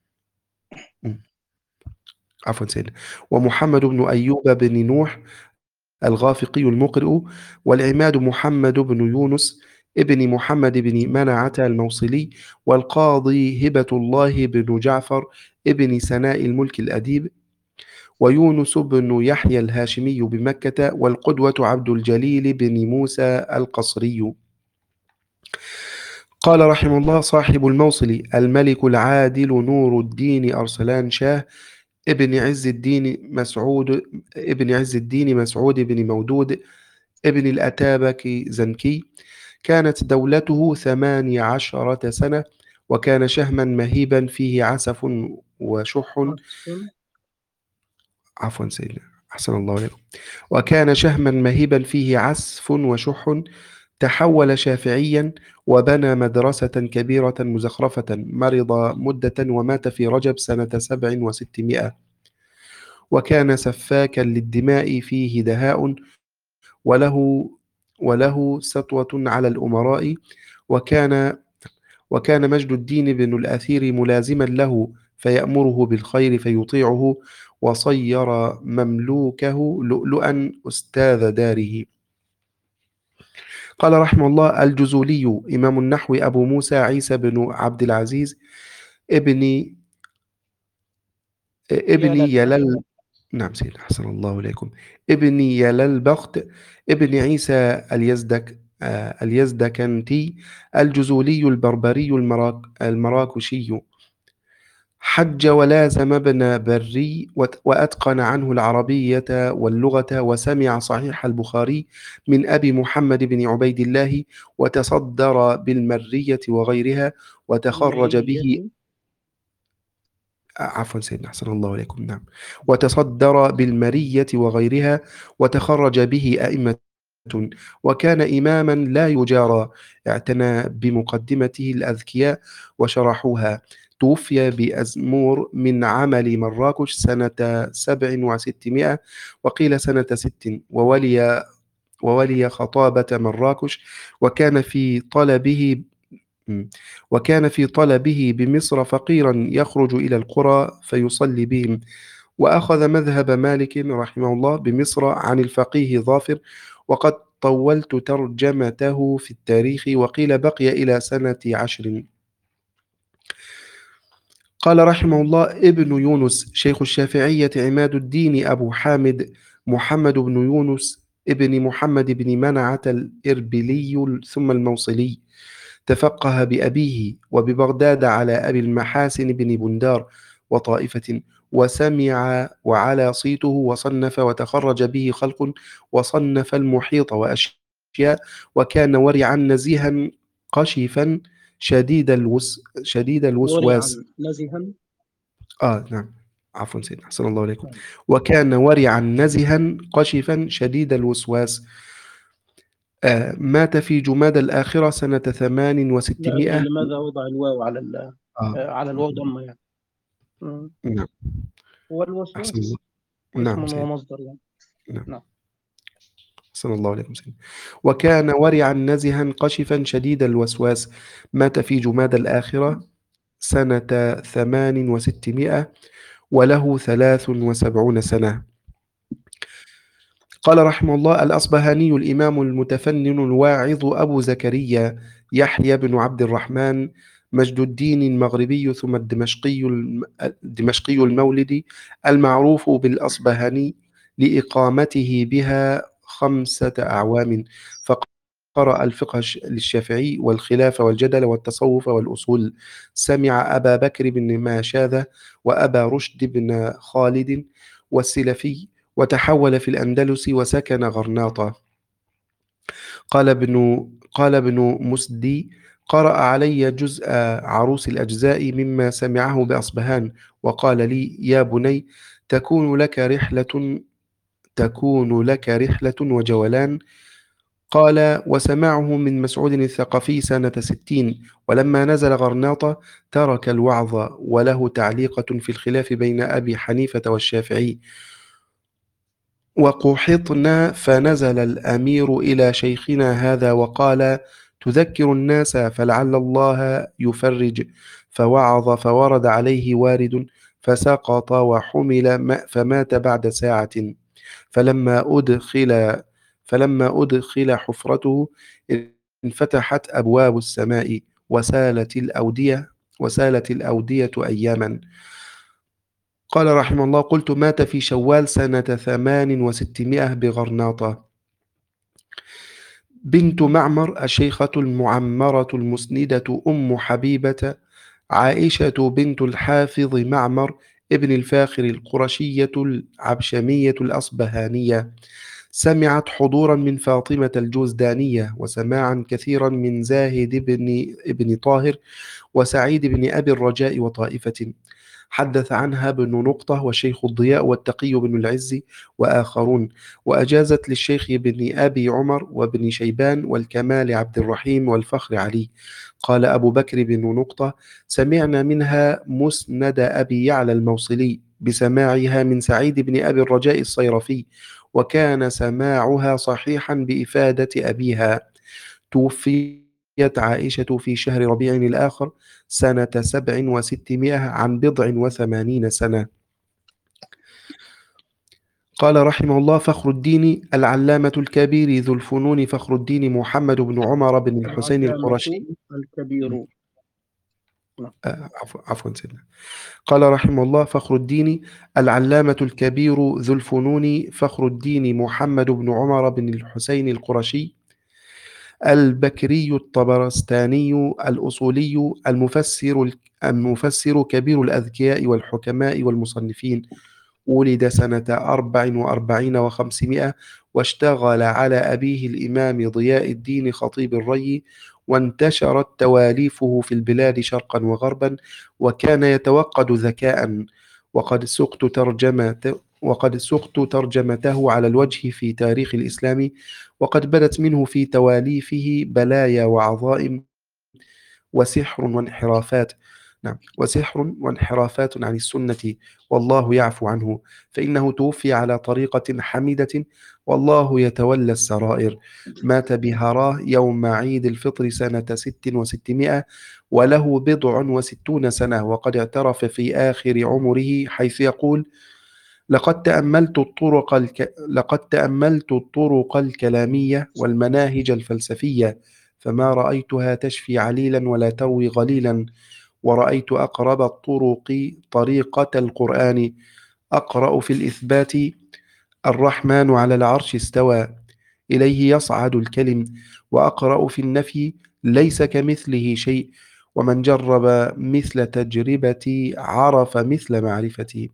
S3: عفوا سيدنا. ومحمد بن أيوب بن نوح الغافقي المقرئ، والعماد محمد بن يونس ابن محمد بن منعة الموصلي، والقاضي هبة الله بن جعفر ابن سناء الملك الأديب، ويونس بن يحيى الهاشمي بمكة، والقدوة عبد الجليل بن موسى القصري. قال رحمه الله: صاحب الموصل الملك العادل نور الدين أرسلان شاه ابن عز الدين مسعود ابن عز الدين مسعود بن مودود ابن الأتابك زنكي. كانت دولته ثماني عشرة سنة، وكان شهما مهيبا فيه عسف وشح. عفوا سيدنا، أحسن الله عليكم. وكان شهما مهيبا فيه عسف وشح. تحول شافعيا، وبنى مدرسة كبيرة مزخرفة. مرض مدة ومات في رجب سنة سبع وستمائة. وكان سفاكا للدماء فيه دهاء، وله وله سطوة على الأمراء. وكان وكان مجد الدين بن الأثير ملازما له، فيأمره بالخير فيطيعه، وصير مملوكه لؤلؤا أستاذ داره. قال رحمه الله: الجزولي إمام النحو أبو موسى عيسى بن عبد العزيز ابن ابن يلل نعم سيدنا، أحسن الله إليكم. ابن يللبخت ابن عيسى اليزدك آه اليزدكنتي الجزولي البربري المراك المراكشي. حج ولازم ابن بري، وأتقن عنه العربية واللغة، وسمع صحيح البخاري من أبي محمد بن عبيد الله، وتصدر بالمرية وغيرها، وتخرج به عفوا سيدنا، أحسن الله عليكم. نعم. وتصدر بالمرية وغيرها، وتخرج به أئمة، وكان إماما لا يجارى. اعتنى بمقدمته الأذكياء وشرحوها. توفي بأزمور من عمل مراكش سنة سبع وستمائة، وقيل سنة ست. وولي وولي خطابة مراكش، وكان في طلبه وكان في طلبه بمصر فقيرا يخرج إلى القرى فيصلي بهم. وأخذ مذهب مالك رحمه الله بمصر عن الفقيه ظافر، وقد طولت ترجمته في التاريخ، وقيل بقي إلى سنة عشر. قال رحمه الله: ابن يونس شيخ الشافعية عماد الدين أبو حامد محمد بن يونس ابن محمد بن منعة الإربلي ثم الموصلي. تفقه بأبيه وببغداد على أبي المحاسن بن بندار وطائفة، وسمع وعلى صيته، وصنف وتخرج به خلق، وصنف المحيط وأشياء. وكان ورعا نزيها قشفا شديد الوس شديد الوسواس.
S1: ورعا نزها.
S3: آه نعم، عفوا سيدنا، أحسن الله عليكم. وكان ورعا نزها قشفا شديد الوسواس. آه مات في جماد الآخرة سنة ثمان
S1: لا أدري
S3: وستمائة.
S1: لماذا وضع الواو على ال...
S3: آه.
S1: آه، على الواو ضمة يعني. مم.
S3: نعم،
S1: هو
S3: أحسن الله.
S1: الوسواس
S3: نعم
S1: اسم
S3: سيد.
S1: ومصدر يعني.
S3: نعم،
S1: نعم.
S3: أحسن الله عليكم سيد. وكان ورعا نزها قشفا شديد الوسواس. مات في جماد الآخرة سنة ثمان وستمائة، وله ثلاث وسبعون سنة. قال رحمه الله: الأصبهاني الإمام المتفنن الواعظ أبو زكريا يحيى بن عبد الرحمن مجد الدين المغربي، ثم الدمشقي الم- الدمشقي المولدي، المعروف بالأصبهاني لإقامته بها خمسة أعوام. فقرأ الفقه الش- للشافعي، والخلاف والجدل والتصوف والأصول. سمع أبا بكر بن ماشاذة، وأبا رشد بن خالد والسلفي، وتحول في الأندلس وسكن غرناطة. قال ابن قال ابن مسدي: قرأ علي جزء عروس الأجزاء مما سمعه بأصبهان، وقال لي: يا بني، تكون لك رحلة تكون لك رحلة وجولان. قال: وسمعه من مسعود الثقفي سنة ستين، ولما نزل غرناطة ترك الوعظ. وله تعليقة في الخلاف بين أبي حنيفة والشافعي: وقحطنا فنزل الأمير إلى شيخنا هذا وقال: تذكر الناس فلعل الله يفرج. فوعظ فورد عليه وارد فسقط وحمل ما- فمات بعد ساعة. فلما أدخل فلما أدخل حفرته انفتحت أبواب السماء وسالت الأودية وسالت الأودية أياما. قال رحمه الله: قلت: مات في شوال سنة ثمان وستمائة بغرناطة. بنت معمر الشيخة المعمرة المسندة أم حبيبة عائشة بنت الحافظ معمر ابن الفاخر القرشية العبشمية الأصبهانية، سمعت حضورا من فاطمة الجوزدانية، وسماعا كثيرا من زاهد بن ابن طاهر وسعيد بن أبي الرجاء وطائفة. حدث عنها ابن نقطة والشيخ الضياء والتقي بن العز وآخرون. وأجازت للشيخ بن أبي عمر وابن شيبان والكمال عبد الرحيم والفخر علي. قال أبو بكر بن نقطة: سمعنا منها مسند أبي يعلى الموصلي بسماعها من سعيد بن أبي الرجاء الصيرفي، وكان سماعها صحيحا بإفادة أبيها. توفيت عائشة في شهر ربيع الآخر سنة سبع وستمائة عن بضع وثمانين سنة. قال رحمه الله: فخر الدين العلامة الكبير ذو الفنون فخر الدين محمد بن عمر بن الحسين
S1: العلامة
S3: القرشي.
S1: الكبير. نعم.
S3: آه، عفوا عفوا سيدنا. قال رحمه الله: فخر الدين العلامة الكبير ذو الفنون فخر الدين محمد بن عمر بن الحسين القرشي البكري الطبرستاني الأصولي المفسر المفسر كبير الأذكياء والحكماء والمصنفين. ولد سنة أربع وأربعين وخمسمائة، واشتغل على أبيه الإمام ضياء الدين خطيب الري، وانتشرت تواليفه في البلاد شرقا وغربا، وكان يتوقد ذكاء. وقد سقت ترجمة وقد سقت ترجمته على الوجه في تاريخ الإسلام، وقد بدت منه في تواليفه بلايا وعظائم وسحر وانحرافات. نعم، وسحر وانحرافات عن السنة، والله يعفو عنه، فإنه توفي على طريقة حميدة، والله يتولى السرائر. مات بهراه يوم عيد الفطر سنة ست وستمائة، وله بضع وستون سنة، وقد اعترف في آخر عمره حيث يقول: لقد تأملت الطرق الك... لقد تأملت الطرق الكلامية والمناهج الفلسفية، فما رأيتها تشفي عليلا ولا تروي غليلا، ورأيت أقرب الطرق طريقة القرآن. أقرأ في الإثبات: الرحمن على العرش استوى، إليه يصعد الكلم. وأقرأ في النفي: ليس كمثله شيء، ومن جرب مثل تجربتي عرف مثل معرفتي.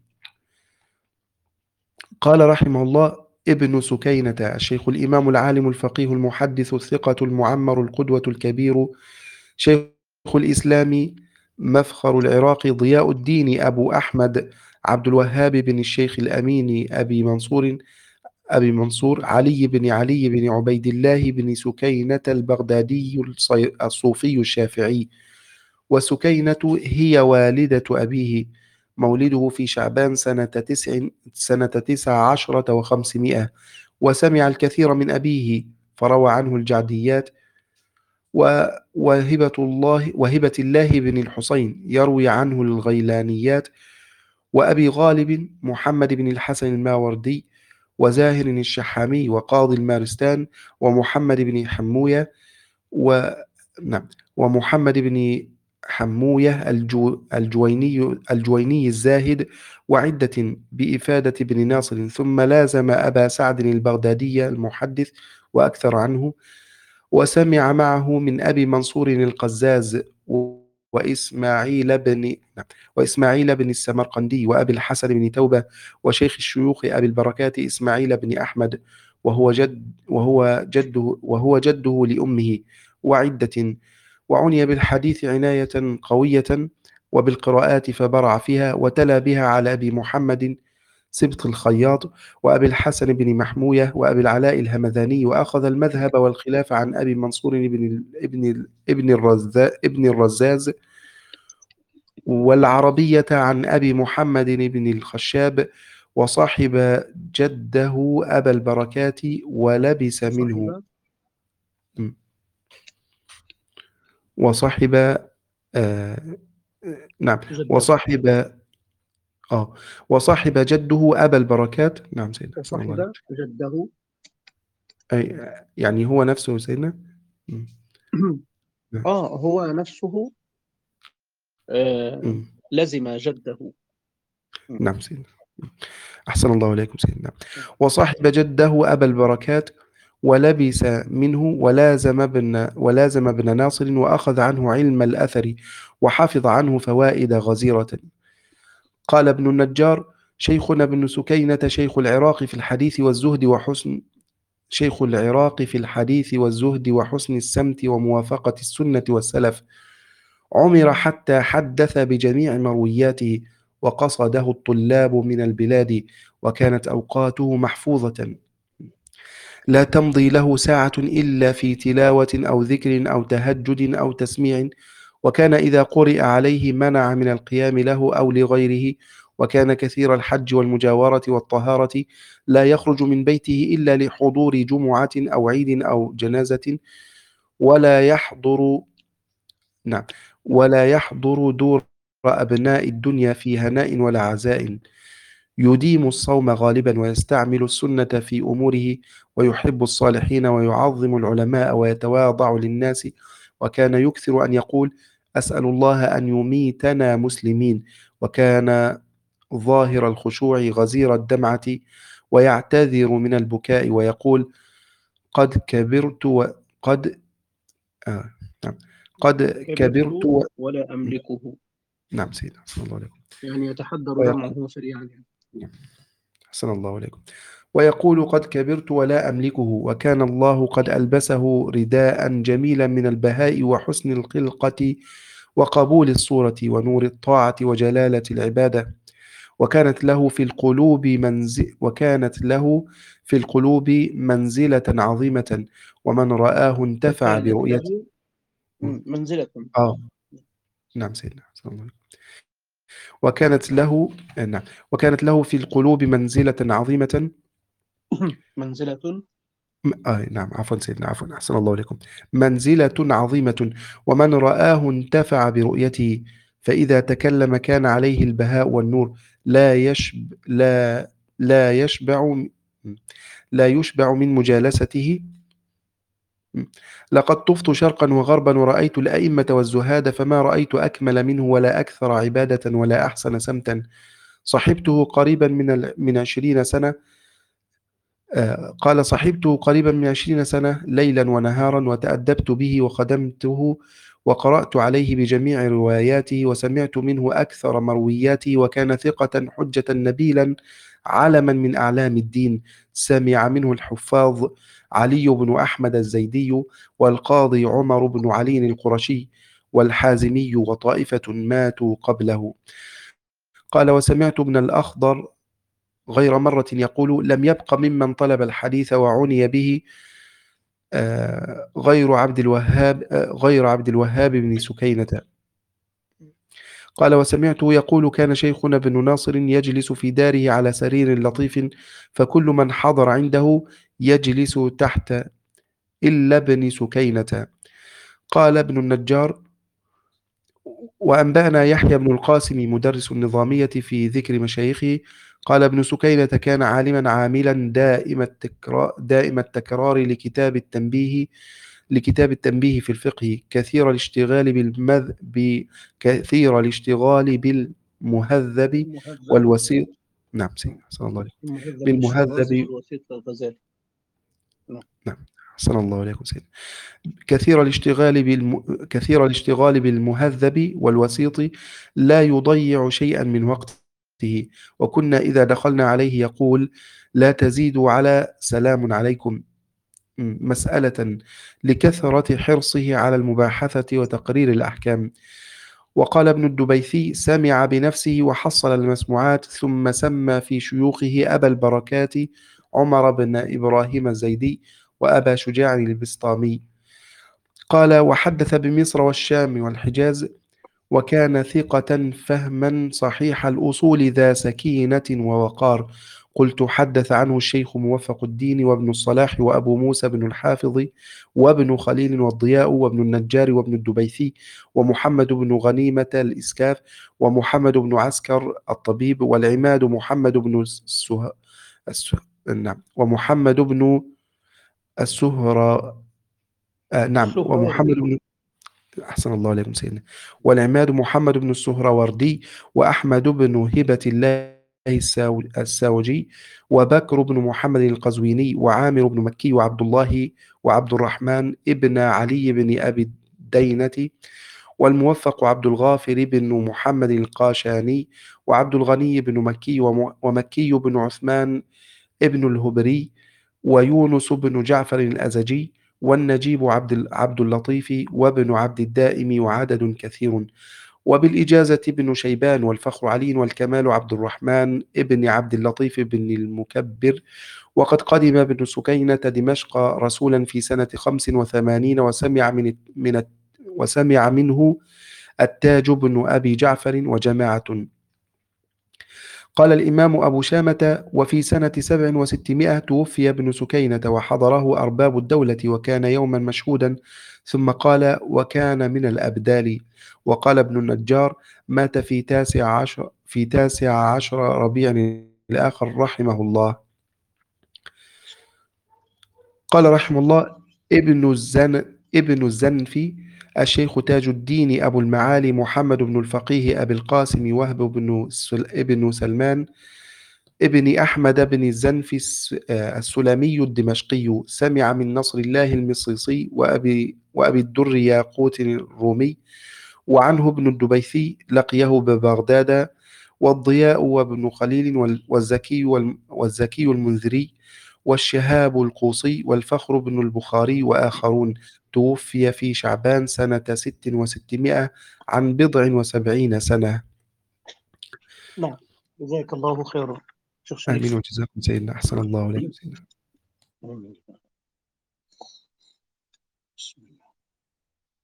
S3: قال رحمه الله: ابن سكينة الشيخ الإمام العالم الفقيه المحدث الثقة المعمر القدوة الكبير، شيخ الإسلام مفخر العراق ضياء الدين أبو أحمد عبد الوهاب بن الشيخ الأمين أبي منصور أبي منصور علي بن علي بن عبيد الله بن سكينة البغدادي الصي- الصوفي الشافعي. وسكينة هي والدة أبيه. مولده في شعبان سنة تسع سنة تسع عشرة وخمسمائة، وسمع الكثير من أبيه، فروى عنه الجعديات. و- وهبة الله وهبة الله بن الحسين يروي عنه الغيلانيات. وأبي غالب محمد بن الحسن الماوردي، وزاهر الشحامي، وقاضي المارستان، ومحمد بن حموية و نعم ومحمد بن حموية الجو الجويني الجويني الزاهد، وعدة بإفادة بن ناصر. ثم لازم أبا سعد البغدادي المحدث وأكثر عنه، وسمع معه من أبي منصور القزاز، وإسماعيل بن نعم، وإسماعيل بن السمرقندي، وأبي الحسن بن توبة، وشيخ الشيوخ أبي البركات إسماعيل بن أحمد، وهو جد وهو جده وهو جده لأمه، وعدة. وعني بالحديث عناية قوية، وبالقراءات فبرع فيها، وتلا بها على أبي محمد سبط الخياط، وأبي الحسن بن محموية، وأبي العلاء الهمذاني، وأخذ المذهب والخلاف عن أبي منصور بن ال- ابن ال- ابن الرزا ابن الرزاز، والعربية عن أبي محمد بن الخشاب، وصاحب جده أبا البركات ولبس منه.
S1: صاحب
S3: م. وصاحب آه نعم
S1: جده
S3: وصاحب آه وصاحب جده أبا البركات. نعم سيدنا، أحسن الله عليك.
S1: وصاحب جده
S3: أي يعني هو نفسه سيدنا. م. نعم.
S1: اه هو نفسه آه
S3: م.
S1: لزم جده. م.
S3: نعم سيدنا، أحسن الله إليكم سيدنا. وصاحب جده أبا البركات ولبس منه، ولازم ابن ولازم ابن ناصر، وأخذ عنه علم الأثر، وحفظ عنه فوائد غزيرة. قال ابن النجار: شيخنا ابن سكينة شيخ العراق في الحديث والزهد وحسن شيخ العراق في الحديث والزهد وحسن السمت وموافقة السنة والسلف، عمر حتى حدث بجميع مروياته، وقصده الطلاب من البلاد، وكانت أوقاته محفوظة، لا تمضي له ساعة إلا في تلاوة أو ذكر أو تهجد أو تسميع، وكان إذا قرئ عليه منع من القيام له أو لغيره، وكان كثير الحج والمجاورة والطهارة، لا يخرج من بيته إلا لحضور جمعة أو عيد أو جنازة، ولا يحضر نعم ولا يحضر دور أبناء الدنيا في هناء ولا عزاء، يديم الصوم غالبا، ويستعمل السنة في أموره، ويحب الصالحين، ويعظم العلماء، ويتواضع للناس، وكان يكثر أن يقول: أسأل الله أن يميتنا مسلمين. وكان ظاهر الخشوع غزير الدمعة، ويعتذر من البكاء، ويقول: قد كبرت وقد آه نعم قد كبرت
S1: كبرت
S3: و...
S1: ولا أملكه.
S3: نعم سيدنا، أحسن الله عليكم.
S1: يعني يتحدر
S3: ويقول
S1: دمعه سريعا يعني.
S3: أحسن الله عليكم. ويقول: قد كبرت ولا أملكه، وكان الله قد ألبسه رداء جميلا من البهاء وحسن الخلقة وقبول الصورة ونور الطاعة وجلالة العبادة، وكانت له في القلوب منزل وكانت له في القلوب منزلة عظيمة، ومن رآه انتفع
S1: وكانت
S3: برؤيته.
S1: له منزلة.
S3: آه نعم سيدنا، أحسن الله عليكم. وكانت له نعم وكانت له في القلوب منزلة عظيمة.
S1: منزلة.
S3: آه نعم عفوا سيدنا، عفوا، أحسن الله عليكم. منزلة عظيمة، ومن رآه انتفع برؤيته، فإذا تكلم كان عليه البهاء والنور، لا يشب لا لا يشبع لا يشبع من مجالسته. لقد طفت شرقا وغربا، ورأيت الأئمة والزهاد، فما رأيت أكمل منه، ولا أكثر عبادة، ولا أحسن سمتا. صحبته قريبا من ال- من عشرين سنة. آه، قال: صحبته قريبا من عشرين سنة ليلا ونهارا، وتأدبت به وخدمته، وقرأت عليه بجميع رواياته، وسمعت منه أكثر مروياته، وكان ثقة حجة نبيلا، علما من أعلام الدين. سمع منه الحفاظ علي بن أحمد الزيدي، والقاضي عمر بن علي القرشي، والحازمي، وطائفة ماتوا قبله. قال: وسمعت ابن الأخضر غير مرة يقول: لم يبق ممن طلب الحديث وعني به آه، غير عبد الوهاب آه، غير عبد الوهاب بن سكينة. قال: وسمعته يقول: كان شيخنا بن ناصر يجلس في داره على سرير لطيف، فكل من حضر عنده يجلس تحت إلا ابن سكينة. قال ابن النجار: وأنبأنا يحيى بن القاسم مدرس النظامية في ذكر مشايخه. قال ابن سكينة: كان عالما عاملا دائم التكرار, دائم التكرار لكتاب التنبيه لكتاب التنبيه في الفقه، كثير الاشتغال بالمذ بكثير الاشتغال بالمهذب
S1: المهذب.
S3: والوسيط. نعم سيدنا، أحسن الله عليكم.
S1: المهذب الشيرازي
S3: بالمهذب.
S1: والوسيط الغزالي. نعم.
S3: نعم، أحسن الله عليكم سيدنا. كثير الاشتغال بالم... كثير الاشتغال بالمهذب والوسيط، لا يضيع شيئا من وقته، وكنا إذا دخلنا عليه يقول: لا تزيدوا على سلام عليكم مسألة، لكثرة حرصه على المباحثة وتقرير الأحكام. وقال ابن الدبيثي: سمع بنفسه وحصل المسموعات، ثم سمى في شيوخه أبا البركات عمر بن إبراهيم الزيدي وأبا شجاع البسطامي. قال: وحدث بمصر والشام والحجاز، وكان ثقة فهما صحيح الأصول ذا سكينة ووقار. قلت: حدث عنه الشيخ موفق الدين وابن الصلاح وأبو موسى بن الحافظ وابن خليل والضياء وابن النجار وابن الدبيثي ومحمد بن غنيمة الإسكاف ومحمد بن عسكر الطبيب والعماد محمد بن السه... السه... نعم ومحمد بن السهرة آه نعم ومحمد بن أحسن الله عليكم سيدنا والعماد محمد بن السهروردي وأحمد بن هبة الله الساو- الساوجي وبكر بن محمد القزويني وعامر بن مكي وعبد الله وعبد الرحمن ابن علي بن أبي الدينة والموفق عبد الغافر بن محمد القاشاني وعبد الغني بن مكي وم- ومكي بن عثمان ابن الهبري ويونس بن جعفر الأزجي والنجيب عبد عبد اللطيف وابن عبد الدائم وعدد كثير. وبالإجازة ابن شيبان والفخر علي والكمال عبد الرحمن ابن عبد اللطيف بن المكبر. وقد قدم ابن سكينة دمشق رسولا في سنة خمس وثمانين وسمع من من وسمع منه التاج بن أبي جعفر وجماعة. قال الإمام أبو شامة: وفي سنة سبع وستمائة توفي ابن سكينة وحضره أرباب الدولة وكان يوما مشهودا. ثم قال: وكان من الأبدال. وقال ابن النجار: مات في تاسع عشر في تاسع عشر ربيع الآخر رحمه الله. قال رحمه الله: ابن الزن ابن الزنفي الشيخ تاج الدين أبو المعالي محمد بن الفقيه أبي القاسم وهب بن سل... ابن سلمان ابن أحمد بن الزنفي الس- آه، السلمي الدمشقي، سمع من نصر الله المصيصي وأبي, وأبي الدر ياقوت الرومي. وعنه ابن الدبيثي لقيه ببغداد، والضياء وابن خليل وال- والزكي والم- والزكي المنذري والشهاب القوصي والفخر بن البخاري وآخرون. توفي في شعبان سنة ست وستمائة عن بضع وسبعين سنة.
S1: نعم، جزاك الله خيرا شيخ
S3: آمين
S1: شريف.
S3: وجزاكم سيدنا، أحسن الله عليكم سيدنا.
S1: آمين.